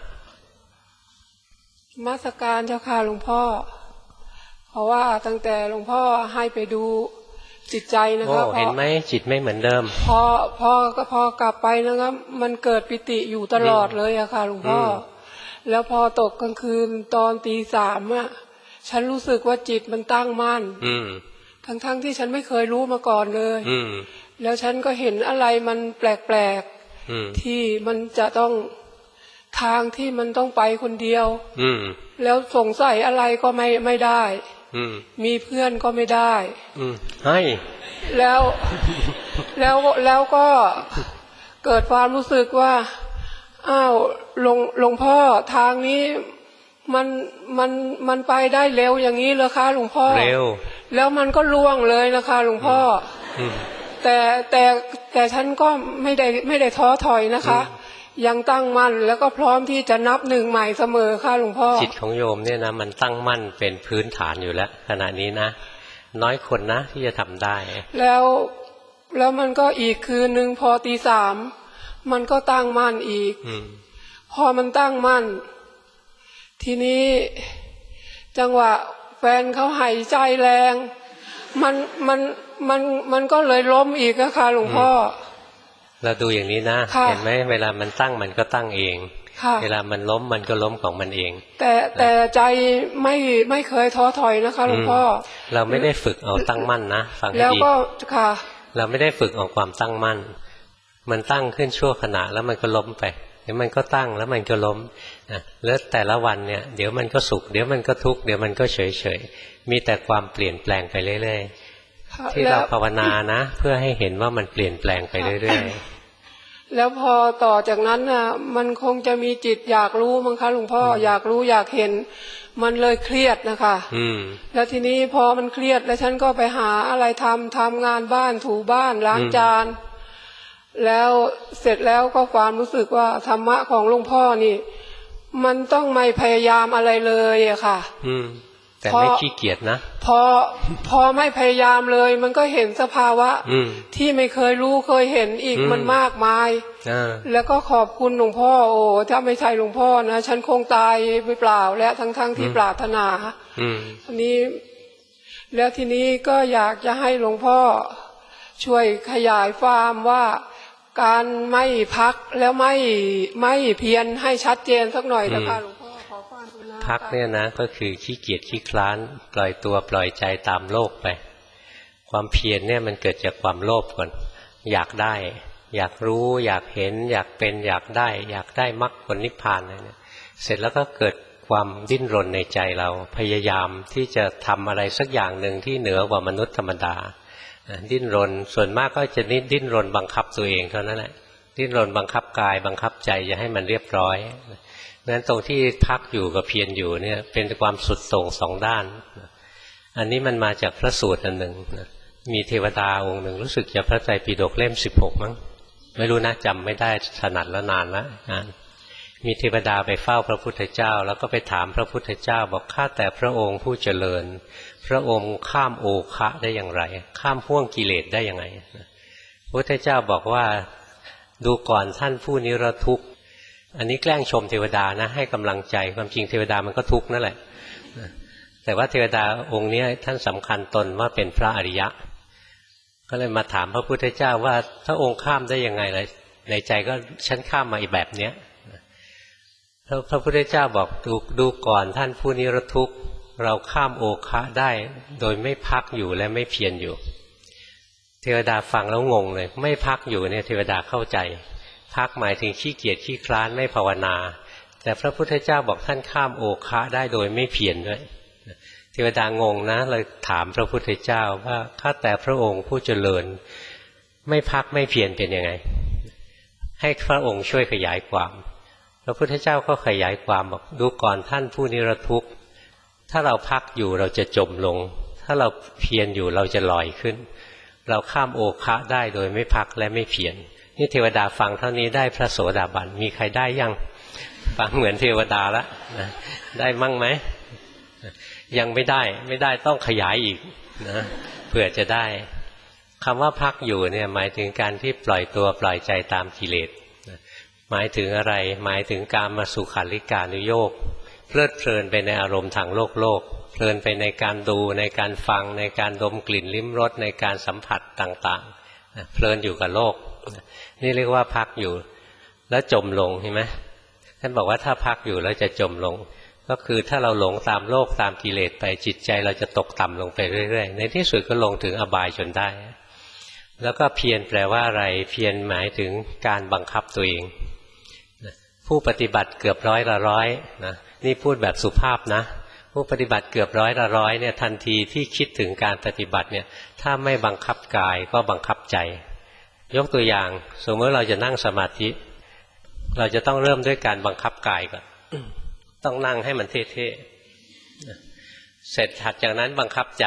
มาสการเจ้าค่ะหลวงพ่อเพราะว่าตั้งแต่หลวงพ่อให้ไปดูจิตใจนะครับเห็นไหมจิตไม่เหมือนเดิมพอกลับไปนะครับมันเกิดปิติอยู่ตลอดเลยอะค่ะหลวงพ่อแล้วพอตกกลางคืนตอนตี 3ฉันรู้สึกว่าจิตมันตั้งมั่นทั้งที่ฉันไม่เคยรู้มาก่อนเลยแล้วฉันก็เห็นอะไรมันแปลกๆที่มันจะต้องทางที่มันต้องไปคนเดียวแล้วสงสัยอะไรก็ไม่ได้มีเพื่อนก็ไม่ได้ให้แล้วก็เกิดความรู้สึกว่าอ้าวหลวงพ่อทางนี้มันไปได้เร็วอย่างนี้เหรอคะหลวงพ่อเร็วแล้วมันก็ล่วงเลยนะคะหลวงพ่อแต่ฉันก็ไม่ได้ท้อถอยนะคะยังตั้งมั่นแล้วก็พร้อมที่จะนับหนึ่งใหม่เสมอค่ะหลวงพ่อจิตของโยมเนี่ยนะมันตั้งมั่นเป็นพื้นฐานอยู่แล้วขณะนี้นะน้อยคนนะที่จะทำได้แล้วมันก็อีกคืนนึงพอตี 3มันก็ตั้งมั่นอีกพอมันตั้งมั่นทีนี้จังหวะแฟนเขาหายใจแรงมันก็เลยล้มอีกนะคะหลวงพ่อเราดูอย่างนี้นะเห็นไหมเวลามันตั้งมันก็ตั้งเองเวลามันล้มมันก็ล้มของมันเองแต่ใจไม่เคยท้อถอยนะคะหลวงพ่อเราไม่ได้ฝึกเอาตั้งมั่นนะฟังให้ดีแล้วก็ค่ะเราไม่ได้ฝึกเอาความตั้งมั่นมันตั้งขึ้นชั่วขณะแล้วมันก็ล้มไปเดี๋ยวมันก็ตั้งแล้วมันก็ล้มแล้วแต่ละวันเนี่ยเดี๋ยวมันก็สุขเดี๋ยวมันก็ทุกข์เดี๋ยวมันก็เฉยมีแต่ความเปลี่ยนแปลงไปเรื่อยๆที่เราภาวนานะเพื่อให้เห็นว่ามันเปลี่ยนแปลงไปเรื่อยๆแล้วพอต่อจากนั้นน่ะมันคงจะมีจิตอยากรู้มั้งคะหลวงพ่ออยากรู้อยากเห็นมันเลยเครียดนะคะแล้วทีนี้พอมันเครียดแล้วฉันก็ไปหาอะไรทำงานบ้านถูบ้านล้างจานแล้วเสร็จแล้วก็ความรู้สึกว่าธรรมะของหลวงพ่อนี่มันต้องไม่พยายามอะไรเลยอะค่ะแต่ไม่ขี้เกียจนะพอไม่พยายามเลยมันก็เห็นสภาวะที่ไม่เคยรู้เคยเห็นอีกมันมากมายแล้วก็ขอบคุณหลวงพ่อโอ้ถ้าไม่ใช่หลวงพ่อนะฉันคงตายไปเปล่าและทั้งที่ปรารถนาอันนี้แล้วทีนี้ก็อยากจะให้หลวงพ่อช่วยขยายความว่าการไม่พักแล้วไม่เพียรให้ชัดเจนสักหน่อยนะคะหลวงพ่อขอความกรุณาพักเนี่ยนะก็คือขี้เกียจขี้คลานปล่อยตัวปล่อยใจตามโลกไปความเพียรเนี่ยมันเกิดจากความโลภก่อนอยากได้อยากรู้อยากเห็นอยากเป็นอยากได้มรรคผลนิพพานอะไรเนี่ยเสร็จแล้วก็เกิดความดิ้นรนในใจเราพยายามที่จะทำอะไรสักอย่างหนึ่งที่เหนือกว่ามนุษย์ธรรมดาดิ้นรนส่วนมากก็จะดิ้นรนบังคับตัวเองเท่านั้นแหละดิ้นรนบังคับกายบังคับใจจะให้มันเรียบร้อยนั้นตรงที่พักอยู่กับเพียรอยู่เนี่ยเป็นความสุดโต่งสองด้านอันนี้มันมาจากพระสูตรอันหนึ่งมีเทวดาองค์หนึ่งรู้สึกจะพระไตรปิฎกเล่ม16มั้งไม่รู้นะจำไม่ได้ถนัดแล้วนานแล้วมีเทวดาไปเฝ้าพระพุทธเจ้าแล้วก็ไปถามพระพุทธเจ้าบอกข้าแต่พระองค์ผู้เจริญพระองค์ข้ามโอคะได้อย่างไรข้ามห่วงกิเลสได้ยังไงพระพุทธเจ้าบอกว่าดูก่อนท่านผู้นิรทุกข์อันนี้แกล้งชมเทวดานะให้กำลังใจความจริงเทวดามันก็ทุกข์นั่นแหละแต่ว่าเทวดาองค์นี้ท่านสำคัญตนว่าเป็นพระอริยะก็เลยมาถามพระพุทธเจ้าว่าถ้าองค์ข้ามได้ยังไงเลยในใจก็ฉันข้ามมาอีกแบบเนี้ยพระพุทธเจ้าบอกดูก่อนท่านผู้นิรทุกข์เราข้ามโอคะได้โดยไม่พักอยู่และไม่เพียรอยู่เทวดาฟังแล้วงงเลยไม่พักอยู่เนี่ยเทวดาเข้าใจพักหมายถึงขี้เกียจขี้คลานไม่ภาวนาแต่พระพุทธเจ้าบอกท่านข้ามโอคะได้โดยไม่เพียรด้วยเทวดางงนะเลยถามพระพุทธเจ้าว่าข้าแต่พระองค์ผู้เจริญไม่พักไม่เพียรเป็นยังไงให้พระองค์ช่วยขยายความพระพุทธเจ้าก็ขยายความบอกดูก่อนท่านผู้นิรทุกข์ถ้าเราพักอยู่เราจะจมลงถ้าเราเพียรอยู่เราจะลอยขึ้นเราข้ามโอคะได้โดยไม่พักและไม่เพียรนี่เทวดาฟังเท่านี้ได้พระโสดาบันมีใครได้ยังฟังเหมือนเทวดาละนะได้มั่งไหมยังไม่ได้ต้องขยายอีกนะเพื่อจะได้คำว่าพักอยู่เนี่ยหมายถึงการที่ปล่อยตัวปล่อยใจตามกิเลสหมายถึงอะไรหมายถึงกามสุขัลลิกานุโยคเพลิดเพลินไปในอารมณ์ทางโลกเพลินไปในการดูในการฟังในการดมกลิ่นลิ้มรสในการสัมผัสต่างๆเพลินอยู่กับโลกนี่เรียกว่าพักอยู่แล้วจมลงเห็นไหมท่านบอกว่าถ้าพักอยู่แล้วจะจมลงก็คือถ้าเราหลงตามโลกตามกิเลสไปจิตใจเราจะตกต่ำลงไปเรื่อยๆในที่สุดก็ลงถึงอบายจนได้แล้วก็เพียรแปลว่าอะไรเพียรหมายถึงการบังคับตัวเองผู้ปฏิบัติเกือบร้อยละร้อยนะนี่พูดแบบสุภาพนะผู้ปฏิบัติเกือบร้อยละร้อยเนี่ยทันทีที่คิดถึงการปฏิบัติเนี่ยถ้าไม่บังคับกายก็บังคับใจยกตัวอย่างสมมติเราจะนั่งสมาธิเราจะต้องเริ่มด้วยการบังคับกายก่อนต้องนั่งให้มันเท่ๆเสร็จถัดจากนั้นบังคับใจ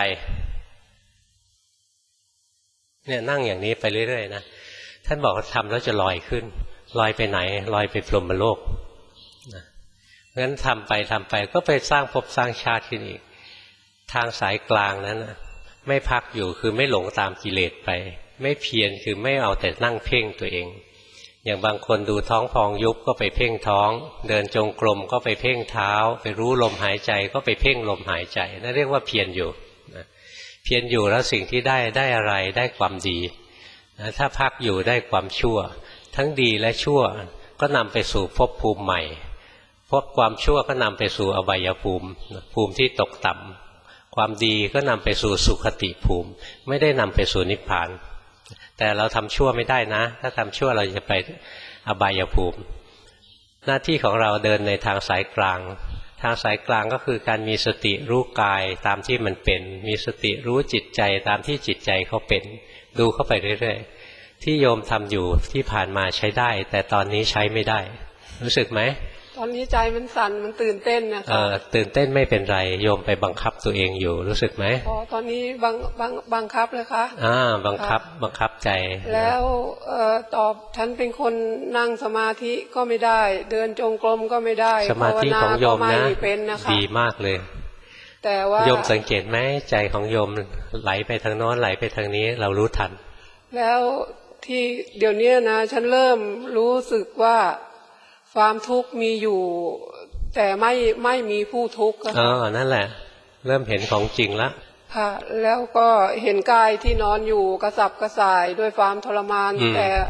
เนี่ยนั่งอย่างนี้ไปเรื่อยๆนะท่านบอกว่าทำแล้วจะลอยขึ้นลอยไปไหนลอยไปพรหมโลกนะงั้นทำไปก็ไปสร้างภพสร้างชาติขึ้นอีกทางสายกลางนั้นนะไม่พักอยู่คือไม่หลงตามกิเลสไปไม่เพียรคือไม่เอาแต่นั่งเพ่งตัวเองอย่างบางคนดูท้องพองยุบก็ไปเพ่งท้องเดินจงกรมก็ไปเพ่งเท้าไปรู้ลมหายใจก็ไปเพ่งลมหายใจนั่นเรียกว่าเพียรอยู่นะเพียรอยู่แล้วสิ่งที่ได้อะไรได้ความดีนะถ้าพักอยู่ได้ความชั่วทั้งดีและชั่วก็นำไปสู่ภพภูมิใหม่พบความชั่วก็นำไปสู่อบายภูมิภูมิที่ตกต่ำความดีก็นำไปสู่สุขติภูมิไม่ได้นำไปสู่นิพพานแต่เราทำชั่วไม่ได้นะถ้าทำชั่วเราจะไปอบายภูมิหน้าที่ของเราเดินในทางสายกลางทางสายกลางก็คือการมีสติรู้กายตามที่มันเป็นมีสติรู้จิตใจตามที่จิตใจเขาเป็นดูเข้าไปเรื่อยๆที่โยมทำอยู่ที่ผ่านมาใช้ได้แต่ตอนนี้ใช้ไม่ได้รู้สึกไหมตอนนี้ใจมันสั่นมันตื่นเต้นนะคะตื่นเต้นไม่เป็นไรโยมไปบังคับตัวเองอยู่รู้สึกไหมตอนนี้บังคับเลยคะบังคับใจแล้วตอบฉันเป็นคนนั่งสมาธิก็ไม่ได้เดินจงกรมก็ไม่ได้สมาธิของโยมนะดีมากเลยแต่ว่าโยมสังเกตไหมใจของโยมไหลไปทางโน้นไหลไปทางนี้เรารู้ทันแล้วที่เดี๋ยวนี้นะฉันเริ่มรู้สึกว่าความทุกข์มีอยู่แต่ไม่มีผู้ทุกข์นั่นแหละเริ่มเห็นของจริงแล้วค่ะแล้วก็เห็นกายที่นอนอยู่กระสับกระส่ายด้วยความทรมานแต่ค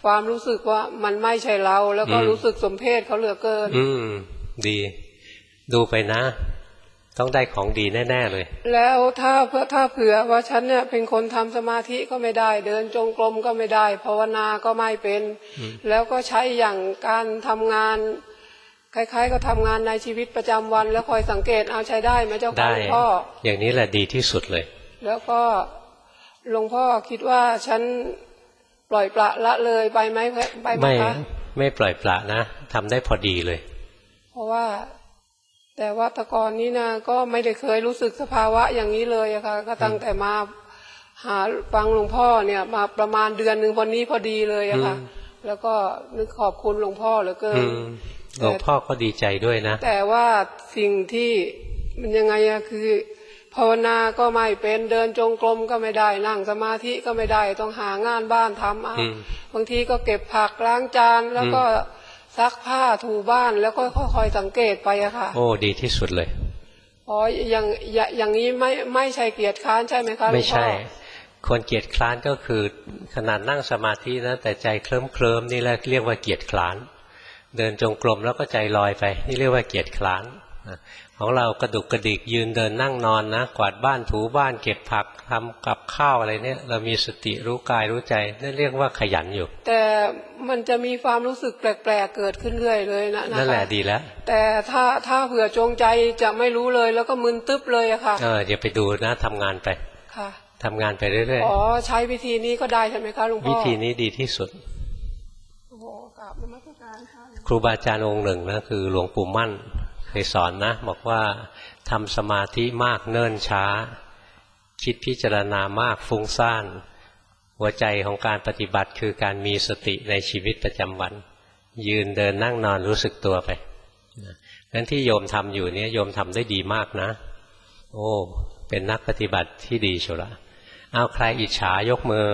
ความรู้สึกว่ามันไม่ใช่เราแล้วก็รู้สึกสมเพชเขาเหลือเกินดีดูไปนะต้องได้ของดีแน่ๆเลยแล้วถ้าเผื่อว่าฉันเนี่ยเป็นคนทำสมาธิก็ไม่ได้เดินจงกรมก็ไม่ได้ภาวนาก็ไม่เป็นแล้วก็ใช้อย่างการทำงานคล้ายๆก็ทำงานในชีวิตประจำวันแล้วคอยสังเกตเอาใช้ได้ไหมเจ้าค่ะหลวงพ่ออย่างนี้แหละดีที่สุดเลยแล้วก็หลวงพ่อคิดว่าฉันปล่อยปละละเลยไปไหมคะไม่ปล่อยปละนะทำได้พอดีเลยเพราะว่าแต่ว่าแต่ก่อนนี้นะก็ไม่ได้เคยรู้สึกสภาวะอย่างนี้เลยอะค่ะก็ตั้งแต่มาหาฟังหลวงพ่อเนี่ยมาประมาณเดือนหนึ่งวันนี้พอดีเลยอะค่ะแล้วก็นึกขอบคุณหลวงพ่อเหลือเกินหลวงพ่อก็ดีใจด้วยนะแต่ว่าสิ่งที่มันยังไงอะคือภาวนาก็ไม่เป็นเดินจงกรมก็ไม่ได้นั่งสมาธิก็ไม่ได้ต้องหางานบ้านทำเอาบางทีก็เก็บผักล้างจานแล้วก็ซักผ้าถูบ้านแล้วก็ค่อยๆสังเกตไปอะค่ะโอ้ดีที่สุดเลยอ๋ออย่างนี้ไม่ใช่เกียรติค้านใช่ไหมคะไม่ใช่คนเกียรติค้านก็คือขนาดนั่งสมาธินะแต่ใจเคลิ้มนี่แหละเรียกว่าเกียรติค้านเดินจงกรมแล้วก็ใจลอยไปนี่เรียกว่าเกียรติค้านของเรากระดุกกระดิกยืนเดินนั่งนอนนะกวาดบ้านถูบ้านเก็บผักทำกับข้าวอะไรเนี่ยเรามีสติรู้กายรู้ใจนั่นเรียกว่าขยันอยู่แต่มันจะมีความรู้สึกแปลกๆเกิดขึ้นเรื่อยเลยนะนั่นแหละดีแล้วแต่ถ้าเผื่อจงใจจะไม่รู้เลยแล้วก็มึนตึ๊บเลยอะค่ะอย่าไปดูนะทำงานไปค่ะทำงานไปเรื่อยๆอ๋อใช้วิธีนี้ก็ได้ใช่ไหมคะหลวงพ่อวิธีนี้ดีที่สุดโอ้โหกราบนมัสการค่ะครูบาอาจารย์องค์หนึ่งนะคือหลวงปู่มั่นเคยสอนนะบอกว่าทำสมาธิมากเนิ่นช้าคิดพิจารณามากฟุ้งซ่านหัวใจของการปฏิบัติคือการมีสติในชีวิตประจำวันยืนเดินนั่งนอนรู้สึกตัวไปงั้นที่โยมทำอยู่เนี่ยโยมทำได้ดีมากนะโอ้เป็นนักปฏิบัติที่ดีชัวร์เอาใครอิจฉายกมือ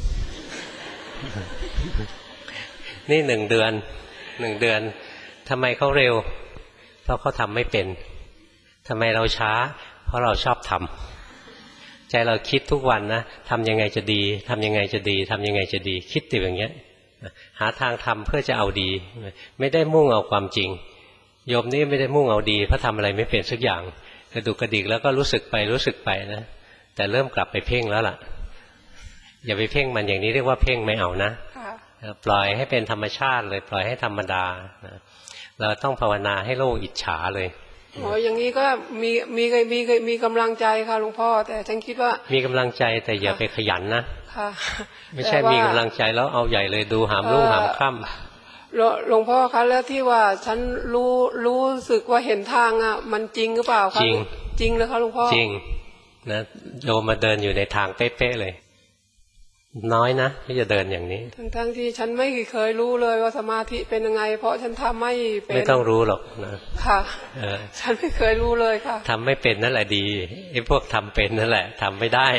นี่1 เดือนทำไมเขาเร็วเพราะเขาทำไม่เป็นทำไมเราช้าเพราะเราชอบทำใจเราคิดทุกวันนะทำยังไงจะดีทำยังไงจะดีทำยังไงจะดีคิดติดอย่างเงี้ยหาทางทำเพื่อจะเอาดีไม่ได้มุ่งเอาความจริงโยมนี่ไม่ได้มุ่งเอาดีเพราะทำอะไรไม่เป็นสักอย่างกระดุกกระดิกแล้วก็รู้สึกไปนะแต่เริ่มกลับไปเพ่งแล้วล่ะอย่าไปเพ่งมันอย่างนี้เรียกว่าเพ่งไม่เอานะปล่อยให้เป็นธรรมชาติเลยปล่อยให้ธรรมดานะเราต้องภาวนาให้โลกอิจฉาเลยอ๋ออย่างนี้ก็มีกำลังใจค่ะหลวงพ่อแต่ฉันคิดว่ามีกำลังใจแต่อย่าไปขยันนะค่ะไม่ใช่มีกำลังใจแล้วเอาใหญ่เลยดูหามรุ่งหามค่ำหลวงพ่อคะแล้วที่ว่าฉันรู้สึกว่าเห็นทางอ่ะมันจริงหรือเปล่าคะจริงเลยคะหลวงพ่อจริงนะโยมมาเดินอยู่ในทางเป๊ะๆเลยน้อยนะที่จะเดินอย่างนี้ทั้งที่ฉันไม่เคยรู้เลยว่าสมาธิเป็นยังไงเพราะฉันทำไม่เป็นไม่ต้องรู้หรอกนะค่ะฉันไม่เคยรู้เลยค่ะทำไม่เป็นนั่นแหละดีไอ้พวกทำเป็นนั่นแหละทำไม่ได้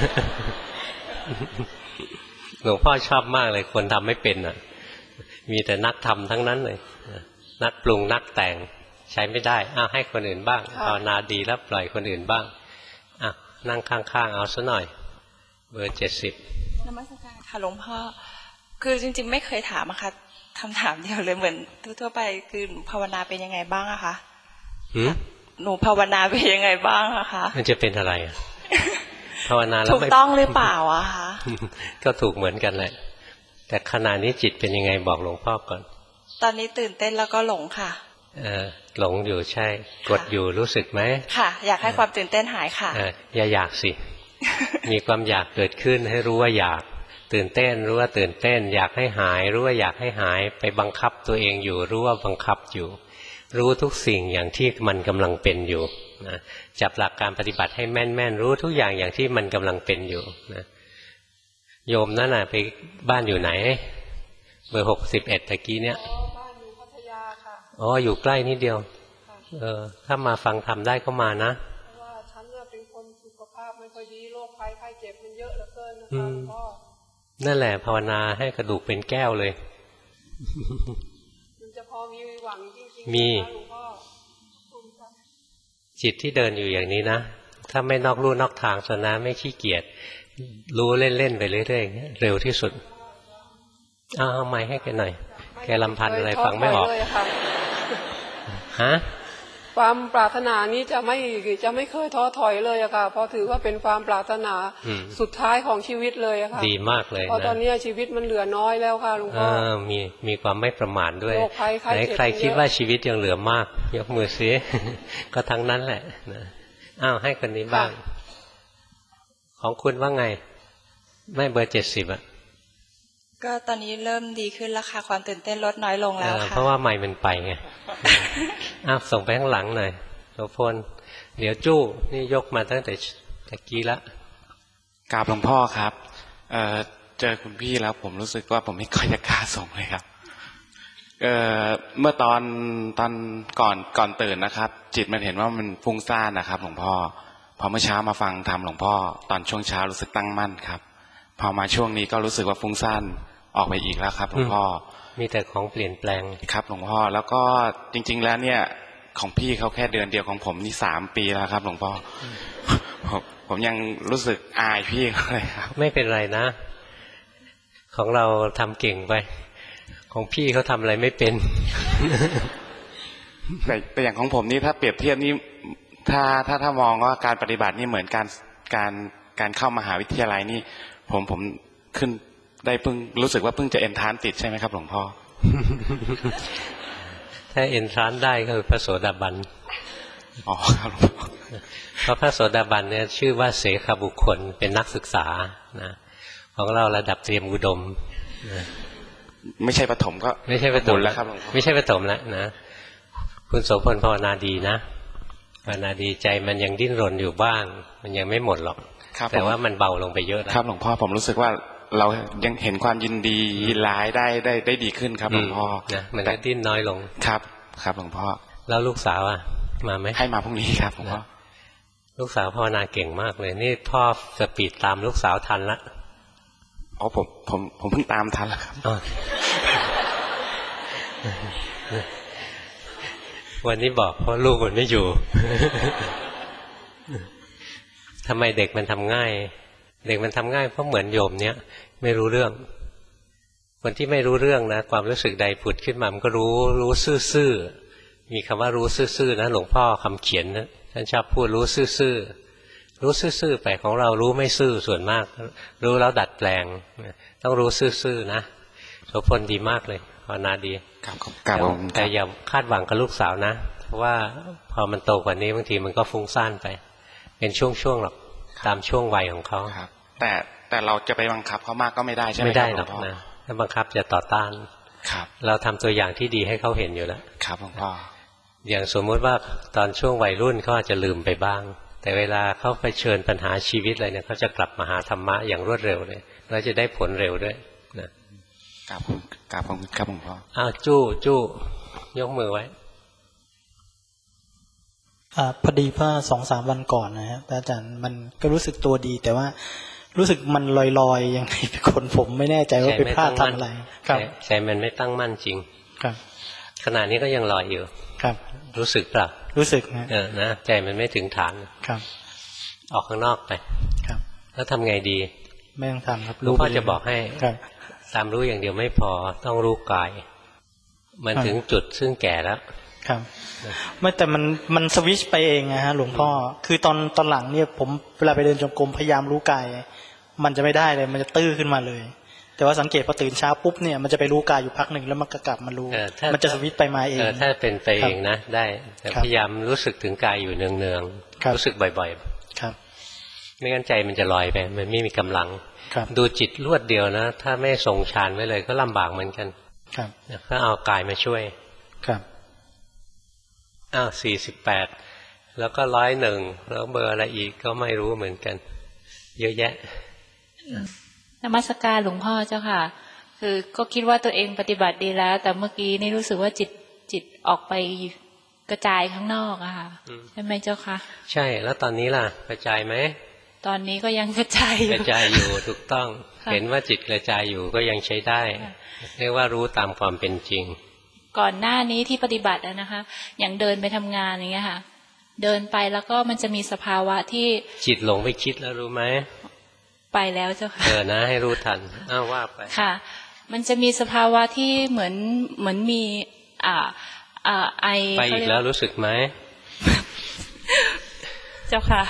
หลวงพ่อชอบมากเลยคนทำไม่เป็นอ่ะมีแต่นักทำทั้งนั้นเลยนักปรุงนักแต่งใช้ไม่ได้ให้คนอื่นบ้างภาวนาดีแล้วปล่อยคนอื่นบ้างนั่งข้างๆเอาซะหน่อยเบอร์70 นมัสการค่ะหลวงพ่อคือจริงๆไม่เคยถามอะค่ะคำถามเดียวเลยเหมือนทั่วไปคือภาวนาเป็นยังไงบ้างอะคะหนูภาวนาเป็นยังไงบ้างอะคะมันจะเป็นอะไรภาวนาแล้วถูกต้องหรือเปล่าอะคะก็ถูกเหมือนกันแหละแต่ขณะนี้จิตเป็นยังไงบอกหลวงพ่อก่อนตอนนี้ตื่นเต้นแล้วก็หลงค่ะหลงอยู่ใช่กดอยู่รู้สึกไหมค่ะอยากให้ความตื่นเต้นหายค่ะอย่าอยากสิมีความอยากเกิดขึ้นให้รู้ว่าอยากตื่นเต้นรู้ว่าตื่นเต้นอยากให้หายรู้ว่าอยากให้หายไปบังคับตัวเองอยู่รู้ว่าบังคับอยู่รู้ทุกสิ่งอย่างที่มันกำลังเป็นอยู่นะจับหลักการปฏิบัติให้แม่นๆรู้ทุกอย่างอย่างที่มันกำลังเป็นอยู่นะโยมนั่นน่ะไปบ้านอยู่ไหนเบอร์61ตะกี้เนี่ยบ้านอยู่พัทยาค่ะอ๋ออยู่ใกล้นิดเดียวถ้ามาฟังทำได้ก็มานะนั่นแหละภาวนาให้กระดูกเป็นแก้วเลยมันจะพอมีหวังจริงๆมีจิตที่เดินอยู่อย่างนี้นะถ้าไม่นอกลู่นอกทางสนะไม่ขี้เกียจรู้เล่นๆไปเรื่อยๆเร็วที่สุดเอาไม้ให้แกหน่อยแกลำพันอะไรฟังไม่ออกฮะความปรารถนานี้จะไม่เคยท้อถอยเลยอะค่ะเพราะถือว่าเป็นความปรารถนาสุดท้ายของชีวิตเลยอะค่ะดีมากเลยนะเพราะตอนนี้ชีวิตมันเหลือน้อยแล้วค่ะหลวงพ่อมีความไม่ประมาทด้วยไหนใครคิดว่าชีวิตยังเหลือมากยกมือซิก็ทั้งนั้นแหละนะให้คนนี้บ้างของคุณว่าไงไม่เบอร์70อะก็ตอนนี้เริ่มดีขึ้นแล้วค่ะความตื่นเต้นลดน้อยลงแล้วค่ะเพราะว่าไมค์มันไปไงส่งไปข้างหลังหน่อยโสพลเดี๋ยวจู้นี่ยกมาตั้งแต่ตะกี้ละกราบหลวงพ่อครับเจอคุณพี่แล้วผมรู้สึกว่าผมไม่ค่อยจะกล้าส่งเลยครับเมื่อตอนก่อนตื่นนะครับจิตมันเห็นว่ามันฟุ้งซ่านนะครับหลวงพ่อพอเมื่อเช้ามาฟังธรรมหลวงพ่อตอนช่วงเช้ารู้สึกตั้งมั่นครับพอมาช่วงนี้ก็รู้สึกว่าฟุ้งซ่านออกไปอีกแล้วครับหลวงพ่อมีแต่ของเปลี่ยนแปลงครับหลวงพ่อแล้วก็จริงๆแล้วเนี่ยของพี่เขาแค่เดือนเดียวของผมนี่3 ปีแล้วครับหลวงพ่อผมยังรู้สึกอายพี่เลยครับไม่เป็นไรนะของเราทำเก่งไปของพี่เขาทำอะไรไม่เป็นแต่อย่างของผมนี่ถ้าเปรียบเทียบนี่ถ้ามองว่าการปฏิบัตินี่เหมือนการเข้ามหาวิทยาลัยนี่ผมขึ้นได้เพิ่งรู้สึกว่าเพิ่งจะเอนทรานซ์ติดใช่ไหมครับหลวงพ่อถ้าเอนทรานซ์ได้ก็คือพระโสดาบันครับเพราะพระโสดาบันเนี่ยชื่อว่าเสขบุคคลเป็นนักศึกษานะของเราระดับเตรียมอุดมไม่ใช่ปฐมก็ไม่ใช่ปฐมแล้วครับไม่ใช่ปฐมแล้วนะคุณโสพลภาวนาดีนะภาวนาดีใจมันยังดิ้นรนอยู่บ้างมันยังไม่หมดหรอกแต่ว่ามันเบาลงไปเยอะแล้วครับหลวงพ่อผมรู้สึกว่าเรายังเห็นความยินดียินร้ายได้ดีขึ้นครับหลวงพ่อนะมันก็ดิ้นน้อยลงครับหลวงพ่อแล้วลูกสาวมาไหมให้มาพรุ่งนี้ครับหลวงพ่อลูกสาวภาวนาเก่งมากเลยนี่พ่อสปีดตามลูกสาวทันละผมเพิ่งตามทันแล้วครับวันนี้บอกเพราะลูกมันไม่อยู่ทำไมเด็กมันทำง่ายเด็กมันทำง่ายเพราะเหมือนโยมเนี้ยไม่รู้เรื่องคนที่ไม่รู้เรื่องนะความรู้สึกใดผุดขึ้นมามันก็รู้ซื่อๆมีคำว่ารู้ซื่อๆนะหลวงพ่อคำเขียนนะท่านชอบพูดรู้ซื่อๆรู้ซื่อๆไปของเรารู้ไม่ซื่อส่วนมากรู้แล้วดัดแปลงต้องรู้ซื่อๆนะโสพลดีมากเลยภาวนาดีแต่อย่าคาดหวังกับลูกสาวนะเพราะว่าพอมันโตกว่านี้บางทีมันก็ฟุ้งซ่านไปเป็นช่วงๆหรอกตามช่วงวัยของเขาครับแต่เราจะไปบังคับเขามากก็ไม่ได้ใช่ไหมไม่ได้หรอกนะถ้าบังคับจะต่อต้านครับเราทำตัวอย่างที่ดีให้เขาเห็นอยู่แล้วครับหลวงพ่ออย่างสมมติว่าตอนช่วงวัยรุ่นเขาอาจจะลืมไปบ้างแต่เวลาเขาไปเชิญปัญหาชีวิตอะไรเนี่ยเขาจะกลับมาหาธรรมะอย่างรวดเร็วเลยแล้วจะได้ผลเร็วด้วยนะกราบครับหลวงพ่อจู้ยกมือไว้พอดีว่า2-3 วันก่อนนะฮะอาจารย์มันก็รู้สึกตัวดีแต่ว่ารู้สึกมันลอยๆยังไงเป็นคนผมไม่แน่ใจว่าไปพลาดทำอะไรครับใจมันไม่ตั้งมั่นจริงครับขณะนี้ก็ยังลอยอยู่ครับรู้สึกเปล่ารู้สึกนะใจมันไม่ถึงฐานครับออกข้างนอกไปครับแล้วทำไงดีไม่ต้องทำครับหลวงพ่อจะบอกให้ตามรู้อย่างเดียวไม่พอต้องรู้กายมันถึงจุดซึ่งแก่แล้วครับไม่แต่มันสวิชไปเองนะฮะหลวงพ่อคือตอนหลังเนี่ยผมเวลาไปเดินจงกรมพยายามรู้กายมันจะไม่ได้เลยมันจะตื้อขึ้นมาเลยแต่ว่าสังเกตพอตื่นเช้าปุ๊บเนี่ยมันจะไปรู้กายอยู่พักหนึ่งแล้วมันก็กลับมารู้มันจะสวิชไปมาเองถ้าเป็นไปเองนะได้แต่พยายามรู้สึกถึงกายอยู่เนืองๆรู้สึกบ่อยๆครับไม่งั้นใจมันจะลอยไปมันไม่มีกำลังดูจิตรวดเดียวนะถ้าไม่ทรงฌานไว้เลยก็ลำบากเหมือนกันก็เอากายมาช่วยครับ 48แล้วก็101แล้วเบอร์อะไรอีกก็ไม่รู้เหมือนกันเยอะแยะนมัสการหลวงพ่อเจ้าค่ะคือก็คิดว่าตัวเองปฏิบัติดีแล้วแต่เมื่อกี้นี่รู้สึกว่าจิตออกไปกระจายข้างนอกอะค่ะใช่ไหมเจ้าคะใช่แล้วตอนนี้ล่ะกระจายไหมตอนนี้ก็ยังกระจายอยู่กระจายอยู่ถูกต้องเห็นว่าจิตกระจายอยู่ก็ยังใช้ได้เรียกว่ารู้ตามความเป็นจริงก่อนหน้านี้ที่ปฏิบัตินะคะอย่างเดินไปทำงานอย่างเงี้ยค่ะเดินไปแล้วก็มันจะมีสภาวะที่จิตหลงไปคิดแล้วรู้ไหมไปแล้วเจ้าค่ะนะให้รู้ทันว่าไปค่ะมันจะมีสภาวะที่เหมือนมีไอไปอีกแล้วรู้สึกไหม เจ้าค่ะ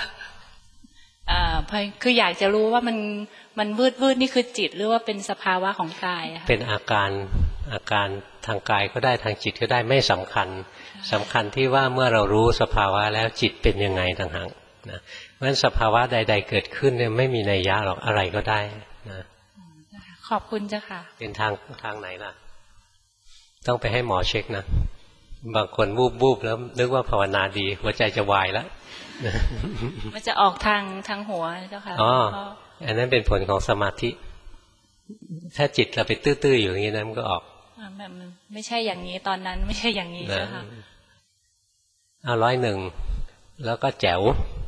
คืออยากจะรู้ว่ามันวืดนี่คือจิตหรือว่าเป็นสภาวะของกายอะเป็นอาการทางกายก็ได้ทางจิตก็ได้ไม่สำคัญสำคัญที่ว่าเมื่อเรารู้สภาวะแล้วจิตเป็นยังไงต่างหากนะเพราะฉะนั้นสภาวะใดๆเกิดขึ้นเนี่ยไม่มีนัยยะหรอกอะไรก็ได้นะขอบคุณเจ้าค่ะเป็นทางไหนล่ะต้องไปให้หมอเช็คนะบางคนวูบแล้วนึกว่าภาวนาดีหัวใจจะวายแล้วมันจะออกทางหัวเจ้าค่ะอ๋ออันนั้นเป็นผลของสมาธิถ้าจิตเราไปตื้อๆอยู่อย่างนี้นะมันก็ออกมันไม่ใช่อย่างนี้ตอนนั้นไม่ใช่อย่างนี้เจ้าค่ะเอา101แล้วก็แจ๋ว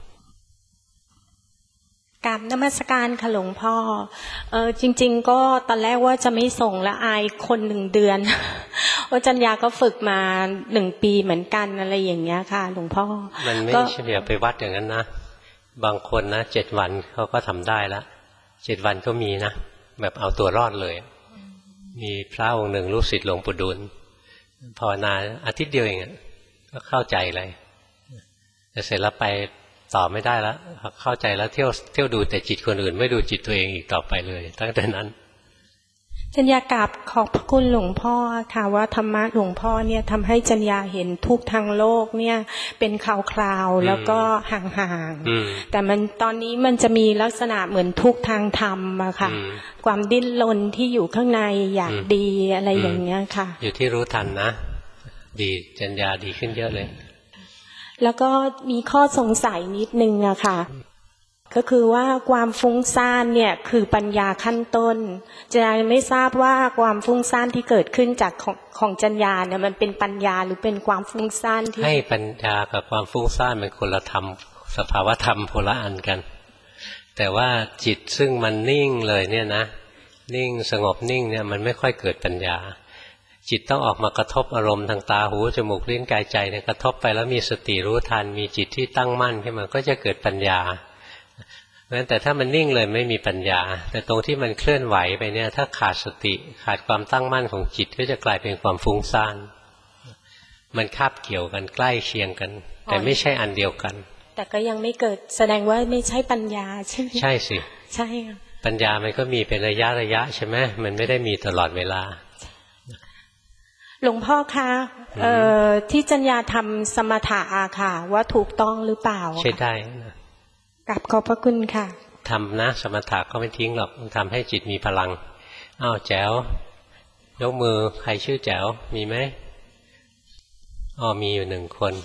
กราบนมัสการค่ะหลวงพ่อจริงๆก็ตอนแรกว่าจะไม่ส่งและอายคน1 เดือนว่าจัญญาก็ฝึกมา1 ปีเหมือนกันอะไรอย่างเงี้ยค่ะหลวงพ่อมันไม่เฉลี่ยไปวัดอย่างนั้นนะบางคนนะ7 วันเขาก็ทำได้ละ7 วันก็มีนะแบบเอาตัวรอดเลยมีพระองค์หนึ่งลูกศิษย์หลวงปู่ดูลภาวนาอาทิตย์เดียวเองก็เข้าใจเลยแต่เสร็จแล้วไปต่อไม่ได้แล้วเข้าใจแล้วเที่ยวดูแต่จิตคนอื่นไม่ดูจิตตัวเองอีกต่อไปเลยตั้งแต่นั้นจัญญากราบขอบพระคุณหลวงพ่อค่ะว่าธรรมะหลวงพ่อเนี่ยทำให้จัญญาเห็นทุกทางโลกเนี่ยเป็นคราวๆแล้วก็ห่างๆแต่มันตอนนี้มันจะมีลักษณะเหมือนทุกทางธรรมอะค่ะความดิ้นรนที่อยู่ข้างในอยากดีอะไรอย่างเงี้ยค่ะอยู่ที่รู้ทันนะดีจัญญาดีขึ้นเยอะเลยแล้วก็มีข้อสงสัยนิดนึงอะค่ะก็คือว่าความฟุ้งซ่านเนี่ยคือปัญญาขั้นต้นจัญญาไม่ทราบว่าความฟุ้งซ่านที่เกิดขึ้นจากของจัญญาเนี่ยมันเป็นปัญญาหรือเป็นความฟุ้งซ่านที่ให้ปัญญากับความฟุ้งซ่านเป็นคนละธรรมสภาวะธรรมคนละอันกันแต่ว่าจิตซึ่งมันนิ่งเลยเนี่ยนะนิ่งสงบนิ่งเนี่ยมันไม่ค่อยเกิดปัญญาจิตต้องออกมากระทบอารมณ์ทางตาหูจมูกลิ้นกายใจเนี่ยกระทบไปแล้วมีสติรู้ทันมีจิตที่ตั้งมั่นขึ้นมาก็จะเกิดปัญญาเพราะฉะนั้นแต่ถ้ามันนิ่งเลยไม่มีปัญญาแต่ตรงที่มันเคลื่อนไหวไปเนี่ยถ้าขาดสติขาดความตั้งมั่นของจิตก็จะกลายเป็นความฟุ้งซ่านมันคาบเกี่ยวกันใกล้เคียงกันแต่ไม่ใช่อันเดียวกันแต่ก็ยังไม่เกิดแสดงว่าไม่ใช่ปัญญาใช่ไหมใช่สิใช่ปัญญามันก็มีเป็นระยะใช่ไหมมันไม่ได้มีตลอดเวลาหลวงพ่อคะที่จัญญาทำสมถะค่ะว่าถูกต้องหรือเปล่าใช่ได้กราบขอบพระคุณค่ะทำนะสมถะก็ไม่ทิ้งหรอกทำให้จิตมีพลังอ้าวแจ๋วยกมือใครชื่อแจ๋วมีไหมอ๋อมีอยู่1 คน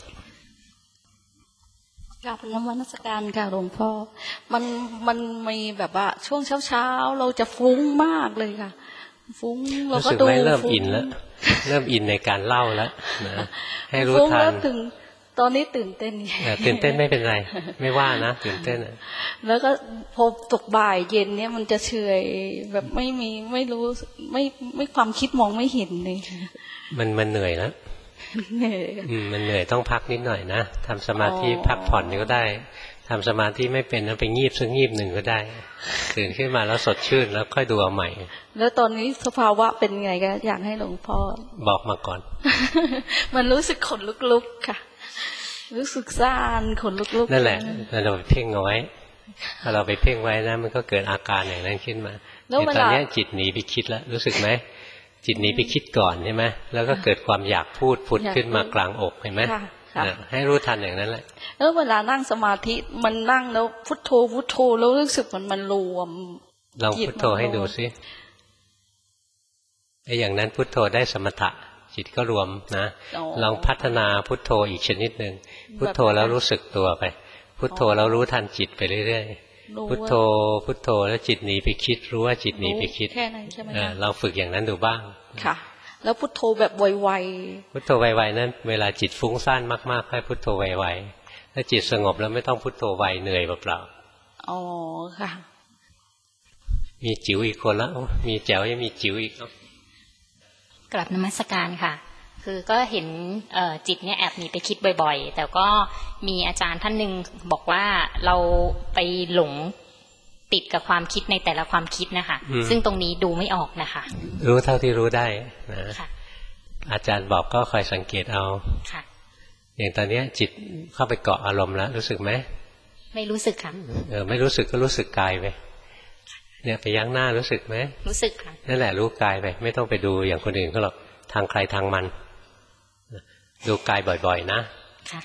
กราบนมัสการค่ะหลวงพ่อมันมีแบบว่าช่วงเช้าเราจะฟุ้งมากเลยค่ะฟุ้งเราก็ดูเริ่มอินแล้วเริ่มอินในการเล่าแล้วนะให้รู้ทันตอนนี้ตื่นเต้นตื่นเต้นไม่เป็นไรไม่ว่านะตื่นเต้นแล้วก็พอตกบ่ายเย็นเนี่ยมันจะเฉยแบบไม่รู้ไม่ความคิดมองไม่เห็นเลยมันเหนื่อยแล้วมันเหนื่อยต้องพักนิดหน่อยนะทำสมาธิพักผ่อนนี่ก็ได้ทำสมาธิไม่เป็นแล้วไปงีบสักงีบหนึ่งก็ได้ตื่นขึ้นมาแล้วสดชื่นแล้วค่อยดูเอาใหม่แล้วตอนนี้สภาวะเป็นไงก็อยากให้หลวงพ่อบอกมาก่อนมันรู้สึกขนลุกๆค่ะรู้สึกซ่านขนลุกๆนั่นแหละเราไปเพ่งเอาไว้ถ้าเราไปเพ่งไว้นะมันก็เกิดอาการอย่างนั้นขึ้นมาตอนนี้จิตหนีไปคิดแล้วรู้สึกไหมจิตหนีไปคิดก่อนใช่ไหมแล้วก็เกิดความอยากพูดขึ้นมากลางอกเห็นไหมให้รู้ทันอย่างนั้นแหละแล้วเวลานั่งสมาธิมันนั่งแล้วพุทโธแล้วรู้สึกมันรวมลองพุทโธให้ดูสิไอ้อย่างนั้นพุทโธได้สมถะจิตก็รวมนะลองพัฒนาพุทโธอีกชนิดหนึ่งพุทโธแล้วรู้สึกตัวไปพุทโธแล้วรู้ทันจิตไปเรื่อยๆพุทโธแล้วจิตหนีไปคิดรู้ว่าจิตหนีไปคิดแค่นั้นใช่ไหมเราฝึกอย่างนั้นดูบ้างค่ะแล้วพุทโธแบบไวๆพุทโธไวๆนั้นเวลาจิตฟุ้งซ่านมากๆให้พุทโธไวๆถ้าจิตสงบแล้วไม่ต้องพุทโธไวเหนื่อยเปล่าๆอ๋อค่ะมีจิ๋วอีกคนแล้วมีแจ๋วยังมีจิ๋วอีกกลับนมัสการค่ะคือก็เห็นจิตเนี่ยแอบหนีไปคิดบ่อยๆแต่ก็มีอาจารย์ท่านหนึ่งบอกว่าเราไปหลงติดกับความคิดในแต่ละความคิดนะคะซึ่งตรงนี้ดูไม่ออกนะคะรู้เท่าที่รู้ได้นะอาจารย์บอกก็คอยสังเกตเอาอย่างตอนนี้จิตเข้าไปเกาะอารมณ์แล้วรู้สึกไหมไม่รู้สึกค่ะไม่รู้สึกก็รู้สึกกายไปเนี่ยไปยั้งหน้ารู้สึกไหมรู้สึกค่ะนั่นแหละรู้กายไปไม่ต้องไปดูอย่างคนอื่นเขาหรอกทางใครทางมันดูกายบ่อยๆนะค่ะ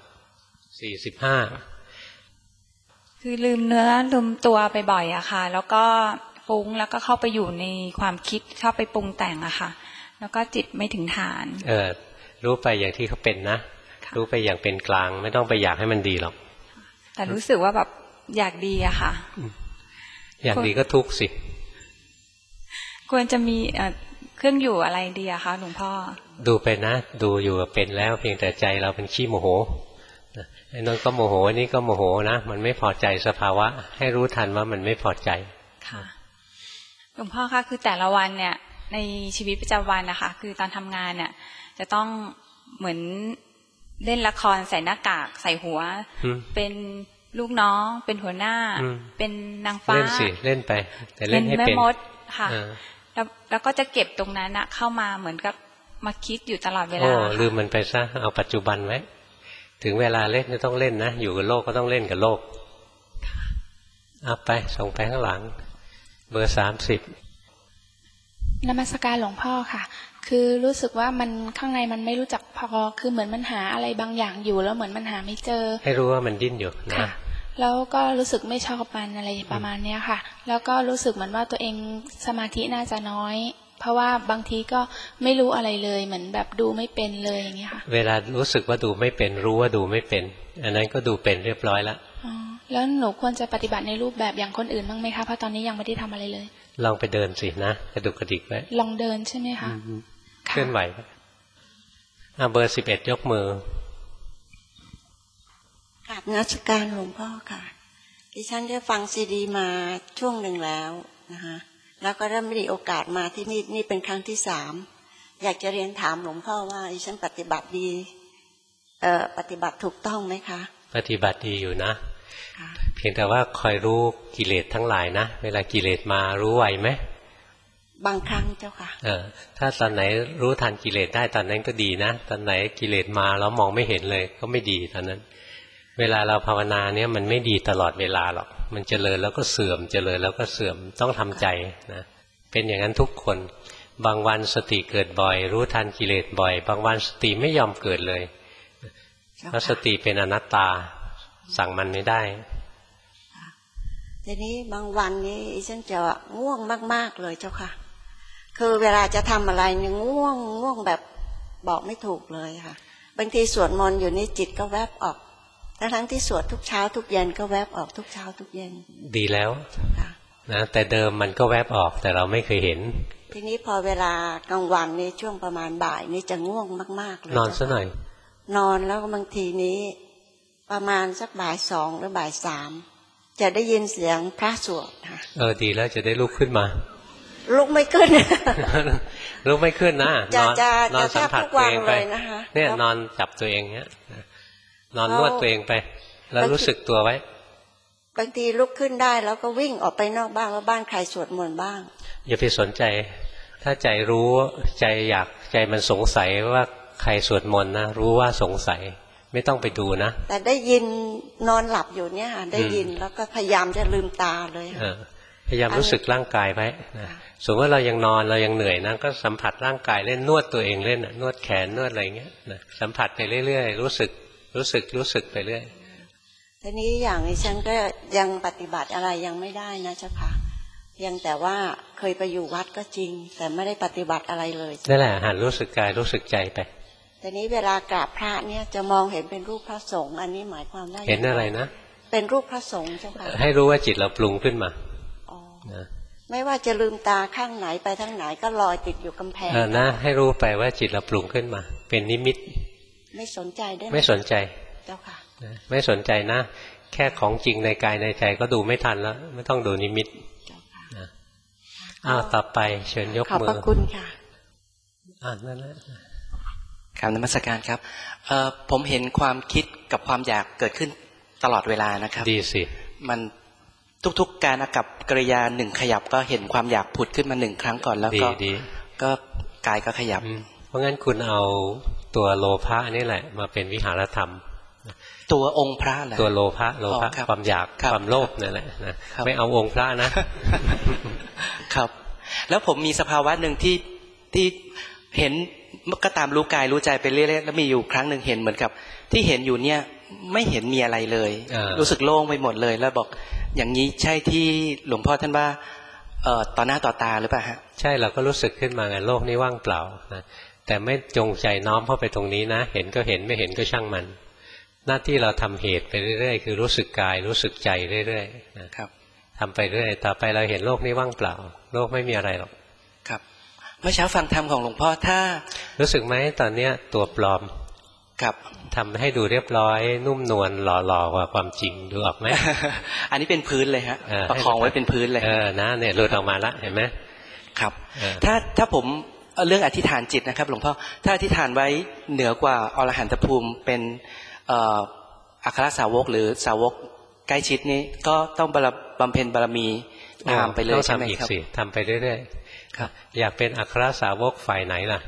45คือลืมเนื้อลืมตัวไปบ่อยอะค่ะแล้วก็ฟุ้งแล้วก็เข้าไปอยู่ในความคิดเข้าไปปรุงแต่งอะค่ะแล้วก็จิตไม่ถึงฐานรู้ไปอย่างที่เขาเป็นนะรู้ไปอย่างเป็นกลางไม่ต้องไปอยากให้มันดีหรอกแต่รู้สึกว่าแบบอยากดีอะค่ะอยากดีก็ทุกข์สิควรจะมีเครื่องอยู่อะไรดีอะคะหลวงพ่อดูไปนะดูอยู่เป็นแล้วเพียงแต่ใจเราเป็นขี้โมโหไอ้นั่นก็โมโหนี่ก็โมโหนะมันไม่พอใจสภาวะให้รู้ทันว่ามันไม่พอใจค่ะหลวงพ่อคะคือแต่ละวันเนี่ยในชีวิตประจำวันนะคะคือตอนทำงานเนี่ยจะต้องเหมือนเล่นละครใส่หน้ากากใส่หัวเป็นลูกน้องเป็นหัวหน้าเป็นนางฟ้าเล่นสิเล่นไปแต่เล่นให้เป็นแม่มดค่ะแล้วก็จะเก็บตรงนั้นนะเข้ามาเหมือนกับมาคิดอยู่ตลอดเวลาลืมมันไปซะเอาปัจจุบันไว้ถึงเวลาเล่นก็ต้องเล่นนะอยู่กับโลกก็ต้องเล่นกับโลกเอาไปส่งไปข้างหลังเบอร์30 นมัสการหลวงพ่อค่ะคือรู้สึกว่ามันข้างในมันไม่รู้จักพอคือเหมือนมันหาอะไรบางอย่างอยู่แล้วเหมือนมันหาไม่เจอให้รู้ว่ามันดิ้นอยู่นะแล้วก็รู้สึกไม่ชอบมันอะไรประมาณนี้ค่ะแล้วก็รู้สึกเหมือนว่าตัวเองสมาธิน่าจะน้อยเพราะว่าบางทีก็ไม่รู้อะไรเลยเหมือนแบบดูไม่เป็นเลยอย่างเงี้ยค่ะเวลารู้สึกว่าดูไม่เป็นรู้ว่าดูไม่เป็นอันนั้นก็ดูเป็นเรียบร้อยแล้วแล้วหนูควรจะปฏิบัติในรูปแบบอย่างคนอื่นบ้างไหมคะเพราะตอนนี้ยังไม่ได้ทำอะไรเลยลองไปเดินสินะกระดุกกระดิกไว้ลองเดินใช่ไหมคะเคลื่อนไหวเบอร์11ยกมือกราบนมัสการหลวงพ่อค่ะดิฉันได้ฟังซีดีมาช่วงหนึ่งแล้วนะคะแล้วก็ได้มีโอกาสมาที่นี่เป็นครั้งที่3อยากจะเรียนถามหลวงพ่อว่าดิฉันปฏิบัติดีปฏิบัติถูกต้องไหมคะปฏิบัติดีอยู่นะเพียงแต่ว่าคอยรู้กิเลสทั้งหลายนะเวลากิเลสมารู้ไวไหมบางครั้งเจ้าค่ะถ้าตอนไหนรู้ทันกิเลสได้ตอนนั้นก็ดีนะตอนไหนกิเลสมาแล้วมองไม่เห็นเลยก็ไม่ดีตอนนั้นเวลาเราภาวนาเนี่ยมันไม่ดีตลอดเวลาหรอกมันเจริญแล้วก็เสื่อมเจริญแล้วก็เสื่อมต้องทำใจนะเป็นอย่างนั้นทุกคนบางวันสติเกิดบ่อยรู้ทันกิเลสบ่อยบางวันสติไม่ยอมเกิดเลยเพราะสติเป็นอนัตตาสั่งมันไม่ได้ทีนี้บางวันนี้ฉันจะง่วงมากๆเลยเจ้าค่ะคือเวลาจะทำอะไรเนี่ยง่วงแบบบอกไม่ถูกเลยค่ะบางทีสวดมนต์อยู่นี่จิตก็แวบออกทั้งที่สวดทุกเช้าทุกเย็นก็แวบออกทุกเช้าทุกเย็นดีแล้วนะแต่เดิมมันก็แวบออกแต่เราไม่เคยเห็นทีนี้พอเวลากลางวันนี่ช่วงประมาณบ่ายนี่จะง่วงมากๆเลยนอนซะหน่อยนอนแล้วบางทีนี้ประมาณสักบ่าย2หรือบ่าย3จะได้ยินเสียงพระสวดค่ะดีแล้วจะได้ลุกขึ้นมาลุกไม่ขึ้นลุกไม่ขึ้นนะนอนสัมผัสตัวเองไปเนี่ยนอนจับตัวเองเนี้ยนอนนวดตัวเองไปแล้วรู้สึกตัวไว้บางทีลุกขึ้นได้แล้วก็วิ่งออกไปนอกบ้านว่าบ้านใครสวดมนต์บ้างอย่าไปสนใจถ้าใจรู้ใจอยากใจมันสงสัยว่าใครสวดมนต์นะรู้ว่าสงสัยไม่ต้องไปดูนะแต่ได้ยินนอนหลับอยู่เนี่ยได้ยินแล้วก็พยายามจะลืมตาเลยพยายามรู้สึกร่างกายไว้นะสมมติว่าเรายังนอนเรายังเหนื่อยนะก็สัมผัสร่างกายเล่นนวดตัวเองเล่นนวดแขนนวดอะไรเงี้ยนะสัมผัสไปเรื่อยๆรู้สึกไปเรื่อยทีนี้อย่างนี้ฉันก็ยังปฏิบัติอะไรยังไม่ได้นะเจ้าค่ะยังแต่ว่าเคยไปอยู่วัดก็จริงแต่ไม่ได้ปฏิบัติอะไรเลยนั่นแหละหัดรู้สึกกายรู้สึกใจไปทีนี้เวลากราบพระเนี่ยจะมองเห็นเป็นรูปพระสงฆ์อันนี้หมายความว่าเห็นอะไรนะเป็นรูปพระสงฆ์เจ้าค่ะให้รู้ว่าจิตเราปรุงขึ้นมานะไม่ว่าจะลืมตาข้างไหนไปทางไหนก็ลอยติดอยู่กำแพงนะให้รู้ไปว่าจิตเราปรุงขึ้นมาเป็นนิมิตไม่สนใจได้ไม่สนใจเจ้าค่ะไม่สนใจนะแค่ของจริงในกายในใจก็ดูไม่ทันแล้วไม่ต้องดูนิมิตต่อไปเชิญยกมือขอบพระคุณค่ะนั่นแหละครับนมัสการครับผมเห็นความคิดกับความอยากเกิดขึ้นตลอดเวลานะครับดีสิมันทุกๆการอากัปกิริยาหนึ่งขยับก็เห็นความอยากผุดขึ้นมา1 ครั้งก่อนแล้วก็กายก็ขยับเพราะงั้นคุณเอาตัวโลภะนี่แหละมาเป็นวิหารธรรมตัวองค์พระแหละตัวโลภะความอยากความโลภนั่นแหละนะไม่เอาองค์พระนะครับแล้วผมมีสภาวะหนึ่งที่เห็นก็ตามรู้กายรู้ใจไปเรื่อยๆแล้วมีอยู่ครั้งหนึ่งเห็นเหมือนกับที่เห็นอยู่เนี่ยไม่เห็นมีอะไรเลยรู้สึกโล่งไปหมดเลยแล้วบอกอย่างนี้ใช่ที่หลวงพ่อท่านว่าต่อหน้าต่อตาหรือเปล่าฮะใช่เราก็รู้สึกขึ้นมาไงโลกนี้ว่างเปล่านะแต่ไม่จงใจน้อมเข้าไปตรงนี้นะเห็นก็เห็นไม่เห็นก็ช่างมันหน้าที่เราทำเหตุไปเรื่อยๆคือรู้สึกกายรู้สึกใจเรื่อยๆนะครับทำไปเรื่อยต่อไปเราเห็นโลกนี้ว่างเปล่าโลกไม่มีอะไรหรอกครับเมื่อเช้าฟังธรรมของหลวงพ่อถ้ารู้สึกไหมตอนเนี้ยตัวปลอมครับทำให้ดูเรียบร้อยนุ่มนวลหล่อๆกว่าความจริงดูออกไหมอันนี้เป็นพื้นเลยฮะประคองไว้เป็นพื้นเลยนะเนี่ยหลุดออกมาละเห็นไหมครับถ้าผมเรื่องอธิษฐานจิตนะครับหลวงพ่อถ้าอธิษฐานไว้เหนือกว่าอรหันตภูมิเป็นอัครสาวกหรือสาวกใกล้ชิดนี้ก็ต้องบำเพ็ญบารมีตามไปเลยใช่ไหมครับทำไปเรื่อยๆครับอยากเป็นอัครสาวกฝ่ายไหนล่ะ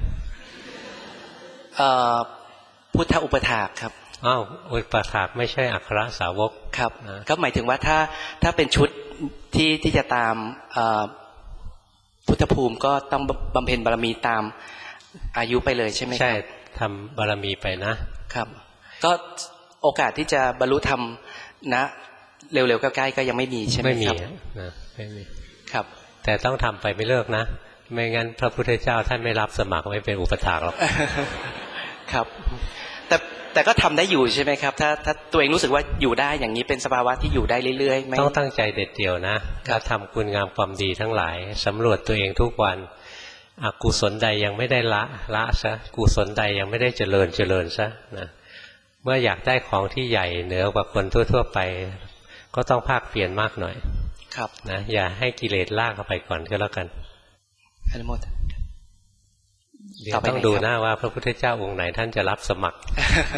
พุทธอุปถากครับอุปถากไม่ใช่อัครสาวกครับก็หมายถึงว่าถ้าเป็นชุดที่จะตามพุทธภูมิก็ต้องบำเพ็ญบารมีตามอายุไปเลยใช่ไหมครับใช่ทำบารมีไปนะครับก็โอกาสที่จะบรรลุธรรมนะเร็วๆใกล้ๆก็ยังไม่มีใช่ไหมครับไม่มีครับแต่ต้องทำไปไม่เลิกนะไม่งั้นพระพุทธเจ้าท่านไม่รับสมัครไม่เป็นอุปถากหรอกครับแต่ก็ทำได้อยู่ใช่ไหมครับถ้าตัวเองรู้สึกว่าอยู่ได้อย่างนี้เป็นสภาวะที่อยู่ได้เรื่อยๆต้องตั้งใจเด็ดเดี่ยวนะถ้าทำคุณงามความดีทั้งหลายสำรวจตัวเองทุกวันอกุศลใดยังไม่ได้ละซะกุศลใดยังไม่ได้เจริญซะนะเมื่ออยากได้ของที่ใหญ่เหนือกว่าคนทั่วๆไปก็ต้องภาคเปลี่ยนมากหน่อยครับนะอย่าให้กิเลสลากเข้าไปก่อนก็แล้วกันอนุโมทนาเดี๋ยวต้องดูหน้าว่าพระพุทธเจ้าองค์ไหนท่านจะรับสมัคร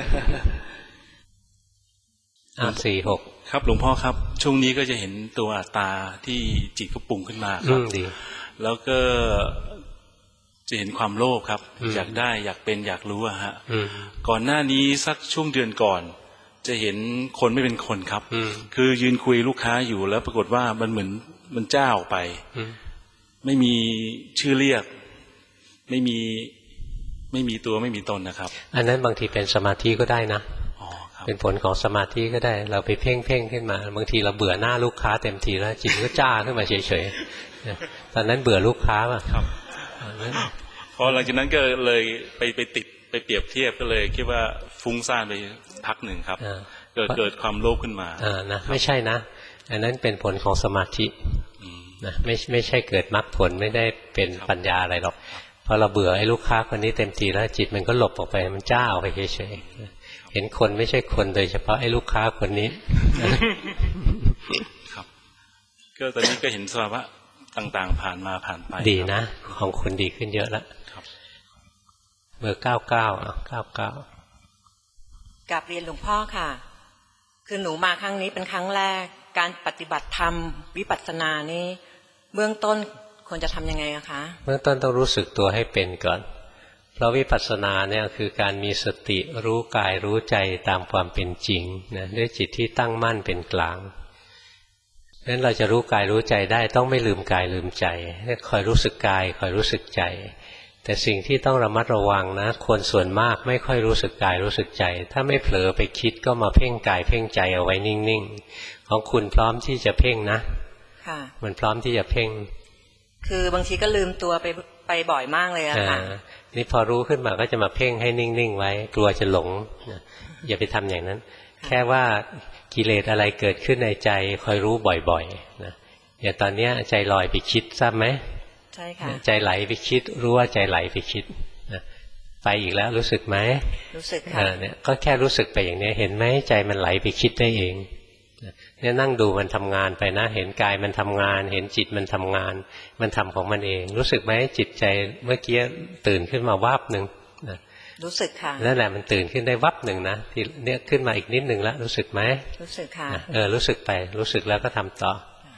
4-6 ครับหลวงพ่อครับช่วงนี้ก็จะเห็นตัวอัตตาที่จิตก็ปรุงขึ้นมาครับแล้วก็จะเห็นความโลภครับอยากได้อยากเป็นอยากรู้อะฮะก่อนหน้านี้สักช่วงเดือนก่อนจะเห็นคนไม่เป็นคนครับคือยืนคุยลูกค้าอยู่แล้วปรากฏว่ามันเหมือนมันเจ้าไปไม่มีชื่อเรียกไม่มีตัวไม่มีตนนะครับอันนั้นบางทีเป็นสมาธิก็ได้นะเป็นผลของสมาธิก็ได้เราไปเพ่งขึ้นมาบางทีเราเบื่อหน้าลูกค้าเต็มทีแล้วจิตก็จ้าขึ้นมาเฉยๆตอนนั้นเบื่อลูกค้าป่ะครับพอหลังจากนั้นก็เลยไปติดไปเปรียบเทียบก็เลยคิดว่าฟุ้งซ่านไปพักหนึ่งครับเกิดความโลภขึ้นมานะไม่ใช่นะอันนั้นเป็นผลของสมาธินะไม่ใช่เกิดมรรคผลไม่ได้เป็นปัญญาอะไรหรอกพอเราเบื่อไอ้ลูกค้าคนนี้เต็มทีแล้วจิตมันก็หลบออกไปมันจ้าออกไปเฉยๆเห็นคนไม่ใช่คนโดยเฉพาะไอ้ลูกค้าคนนี้ครับก็ตอนนี้ก็เห็นสภาวะต่างๆผ่านไปดีนะของคุณดีขึ้นเยอะแล้วเบอร์99 กราบเรียนหลวงพ่อค่ะคือหนูมาครั้งนี้เป็นครั้งแรกการปฏิบัติธรรมวิปัสสนานี้เบื้องต้นควรจะทำยังไงอะคะเบื้องต้นต้องรู้สึกตัวให้เป็นก่อนเพราะวิปัสสนาเนี่ยคือการมีสติรู้กายรู้ใจตามความเป็นจริงนะด้วยจิตที่ตั้งมั่นเป็นกลางนั้นเราจะรู้กายรู้ใจได้ต้องไม่ลืมกายลืมใจคอยรู้สึกกายคอยรู้สึกใจแต่สิ่งที่ต้องระมัดระวังนะคนส่วนมากไม่ค่อยรู้สึกกายรู้สึกใจถ้าไม่เผลอไปคิดก็มาเพ่งกายเพ่งใจเอาไว้นิ่งๆของคุณพร้อมที่จะเพ่งนะค่ะมันพร้อมที่จะเพ่งคือบางทีก็ลืมตัวไปบ่อยมากเลยอะค่ะนี่พอรู้ขึ้นมาก็จะมาเพ่งให้นิ่งๆไว้กลัวจะหลงอย่าไปทำอย่างนั้นแค่ว่ากิเลสอะไรเกิดขึ้นในใจคอยรู้บ่อยๆนะอย่างตอนนี้ใจลอยไปคิดทราบไหมใช่ค่ะใจไหลไปคิดรู้ว่าใจไหลไปคิดไปอีกแล้วรู้สึกไหมรู้สึกค่ะเนี่ยก็แค่รู้สึกไปอย่างนี้เห็นไหมใจมันไหลไปคิดได้เองเนี่ยนั่งดูมันทำงานไปนะเห็นกายมันทำงานเห็นจิตมันทำงานมันทำของมันเองรู้สึกไหมจิตใจเมื่อกี้ตื่นขึ้นมาวับหนึ่งรู้สึกค่ะนั่นแหละมันตื่นขึ้นได้วับหนึ่งนะทีเนี่ยขึ้นมาอีกนิดหนึ่งแล้วรู้สึกไหมรู้สึกค่ะรู้สึกไปรู้สึกแล้วก็ทำต่อ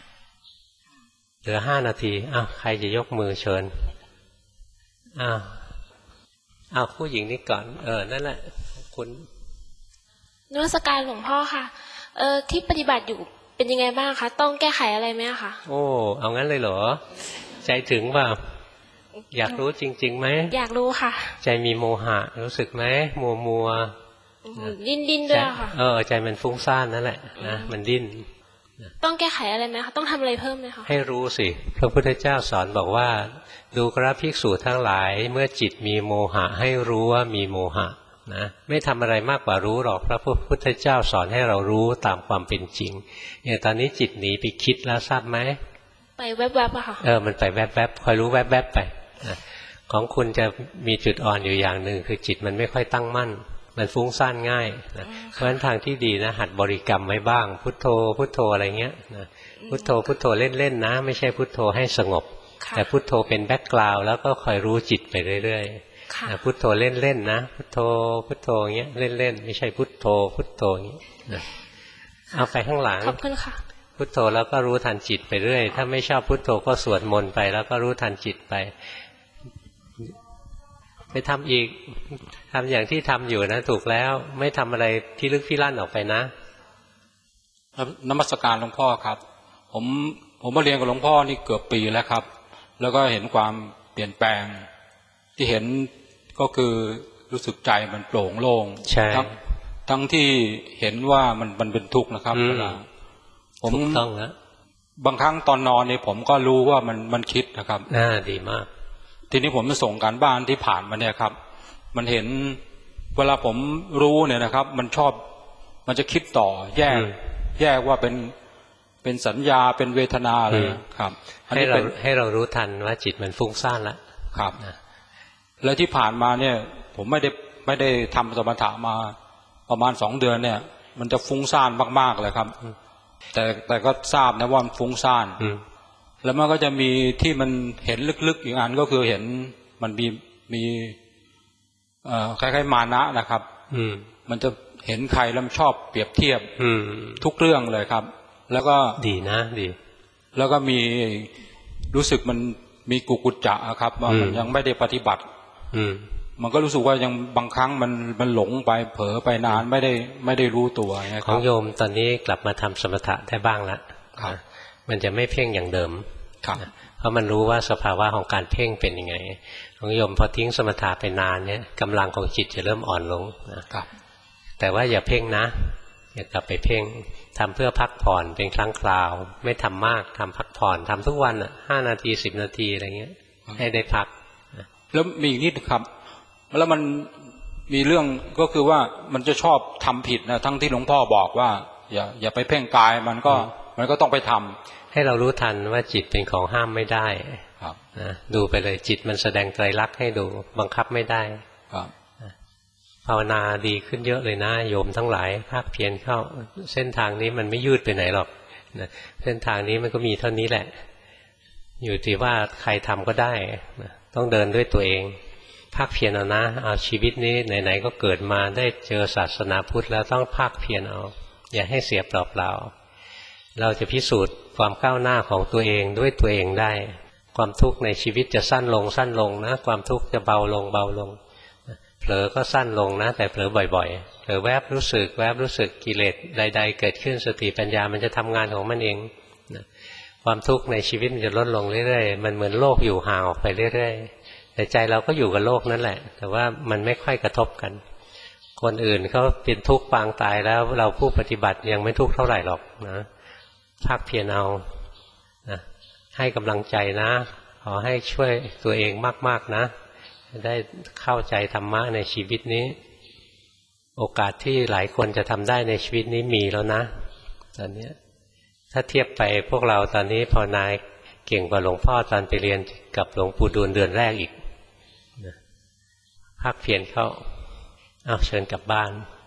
เหลือ5 นาทีอ้าวใครจะยกมือเชิญอ้าวผู้หญิงนี่ก่อนนั่นแหละคุณนมัสการหลวงพ่อค่ะที่ปฏิบัติอยู่เป็นยังไงบ้างคะต้องแก้ไขอะไรไหมคะโอ้เอางั้นเลยเหรอใจถึงว่าอยากรู้จริงๆไหมอยากรู้ค่ะใจมีโมหะรู้สึกไหมมัวดิ้นด้วยค่ะใจมันฟุ้งซ่านนั่นแหละนะมันดิ้นต้องแก้ไขอะไรไหมคะต้องทำอะไรเพิ่มไหมคะให้รู้สิพระพุทธเจ้าสอนบอกว่าดูกราภิกษุทั้งหลายเมื่อจิตมีโมหะให้รู้ว่ามีโมหะนะไม่ทำอะไรมากกว่ารู้หรอกพระพุทธเจ้าสอนให้เรารู้ตามความเป็นจริงอย่างตอนนี้จิตหนีไปคิดแล้วทราบไหมไปแวบๆอะค่ะมันไปแวบๆคอยรู้แวบๆไปของคุณจะมีจุดอ่อนอยู่อย่างหนึ่งคือจิตมันไม่ค่อยตั้งมั่นมันฟุ้งซ่านง่ายนะเพราะฉะนั้นทางที่ดีนะหัดบริกรรมไว้บ้างพุทโธพุทโธอะไรเงี้ยนะพุทโธพุทโธเล่นๆนะไม่ใช่พุทโธให้สงบแต่พุทโธเป็นแบ็คกราวด์แล้วก็คอยรู้จิตไปเรื่อยๆพุทโธเล่นๆนะพุทโธพุทโธเงี้ยเล่นๆไม่ใช่พุทโธพุทโธอย่างนี้นะเอาไปข้างหลังขอบคุณค่ะพุทโธแล้วก็รู้ทันจิตไปเรื่อยถ้าไม่ชอบพุทโธก็สวดมนต์ไปแล้วก็รู้ทันจิตไปทำอีกทำอย่างที่ทำอยู่นะถูกแล้วไม่ทำอะไรที่ลึกที่ลั่นออกไปนะนมัสการหลวงพ่อครับผมมาเรียนกับหลวงพ่อนี่เกือบปีแล้วครับแล้วก็เห็นความเปลี่ยนแปลงที่เห็นก็คือรู้สึกใจมันโปร่งโล่งทั้งที่เห็นว่ามันเป็นทุกข์นะครับผมต้องแล้วบางครั้งตอนนอนเนี่ยผมก็รู้ว่ามันคิดนะครับดีมากทีนี้ผมมาส่งการบ้านที่ผ่านมาเนี่ยครับมันเห็นเวลาผมรู้เนี่ยนะครับมันจะคิดต่อแยกว่าเป็นสัญญาเป็นเวทนาอะไรครับให้เรารู้ทันว่าจิตมันฟุ้งซ่านแล้วครับแล้วที่ผ่านมาเนี่ยผมไม่ได้ทำสมถะมาประมาณ2 เดือนเนี่ยมันจะฟุ้งซ่านมากๆเลยครับแต่ก็ทราบนะว่ามันฟุ้งซ่านแล้วมันก็จะมีที่มันเห็นลึกๆอีกอันก็คือเห็นมันมีคล้ายๆมานะนะครับมันจะเห็นใครแล้วมันชอบเปรียบเทียบทุกเรื่องเลยครับแล้วก็ดีนะดีแล้วก็มีรู้สึกมันมีกุจจะครับว่ามันยังไม่ได้ปฏิบัติมันก็รู้สึกว่ายังบางครั้งมันหลงไปเผลอไปนานไม่ได้รู้ตัวของโยมตอนนี้กลับมาทำสมถะได้บ้างแล้วมันจะไม่เพ่งอย่างเดิมเพราะมันรู้ว่าสภาวะของการเพ่งเป็นยังไงของโยมพอทิ้งสมถะไปนานเนี่ยกำลังของจิตจะเริ่มอ่อนลงนะครับแต่ว่าอย่าเพ่งนะอย่ากลับไปเพ่งทำเพื่อพักผ่อนเป็นครั้งคราวไม่ทำมากทำพักผ่อนทำทุกวัน5 นาที10 นาทีอะไรเงี้ยให้ได้พักแล้วมีอีกนิดครับแล้วมันมีเรื่องก็คือว่ามันจะชอบทำผิดนะทั้งที่หลวงพ่อบอกว่าอย่าไปเพ่งกายมันก็ต้องไปทำให้เรารู้ทันว่าจิตเป็นของห้ามไม่ได้นะดูไปเลยจิตมันแสดงไตรลักษณ์ให้ดูบังคับไม่ได้ภาวนาดีขึ้นเยอะเลยนะโยมทั้งหลายภาคเพียรเข้าเส้นทางนี้มันไม่ยืดไปไหนหรอกนะเส้นทางนี้มันก็มีเท่านี้แหละอยู่ที่ว่าใครทำก็ได้นะต้องเดินด้วยตัวเองภาคเพียรเอานะเอาชีวิตนี้ไหนๆก็เกิดมาได้เจอศาสนาพุทธแล้วต้องภาคเพียรเอาอย่าให้เสียเปล่าๆเราจะพิสูจน์ความก้าวหน้าของตัวเองด้วยตัวเองได้ความทุกข์ในชีวิตจะสั้นลงนะความทุกข์จะเบาลงเผลอก็สั้นลงนะแต่เผลอบ่อยๆเผลอแวบรู้สึกกิเลสใดๆเกิดขึ้นสติปัญญามันจะทำงานของมันเองความทุกข์ในชีวิตมันจะลดลงเรื่อยๆมันเหมือนโลกอยู่ห่างออกไปเรื่อยๆแต่ใจเราก็อยู่กับโลกนั่นแหละแต่ว่ามันไม่ค่อยกระทบกันคนอื่นเขาเป็นทุกข์ปางตายแล้วเราผู้ปฏิบัติยังไม่ทุกข์เท่าไหร่หรอกนะภาคเพียรเอานะให้กำลังใจนะขอให้ช่วยตัวเองมากๆนะได้เข้าใจธรรมะในชีวิตนี้โอกาสที่หลายคนจะทำได้ในชีวิตนี้มีแล้วนะตอนนี้ถ้าเทียบไปพวกเราตอนนี้ภาวนาเก่งกว่าหลวงพ่อตอนไปเรียนกับหลวงปู่ดูลเดือนแรกอีกภาคเพียรเข้าเอาเชิญกลับบ้าน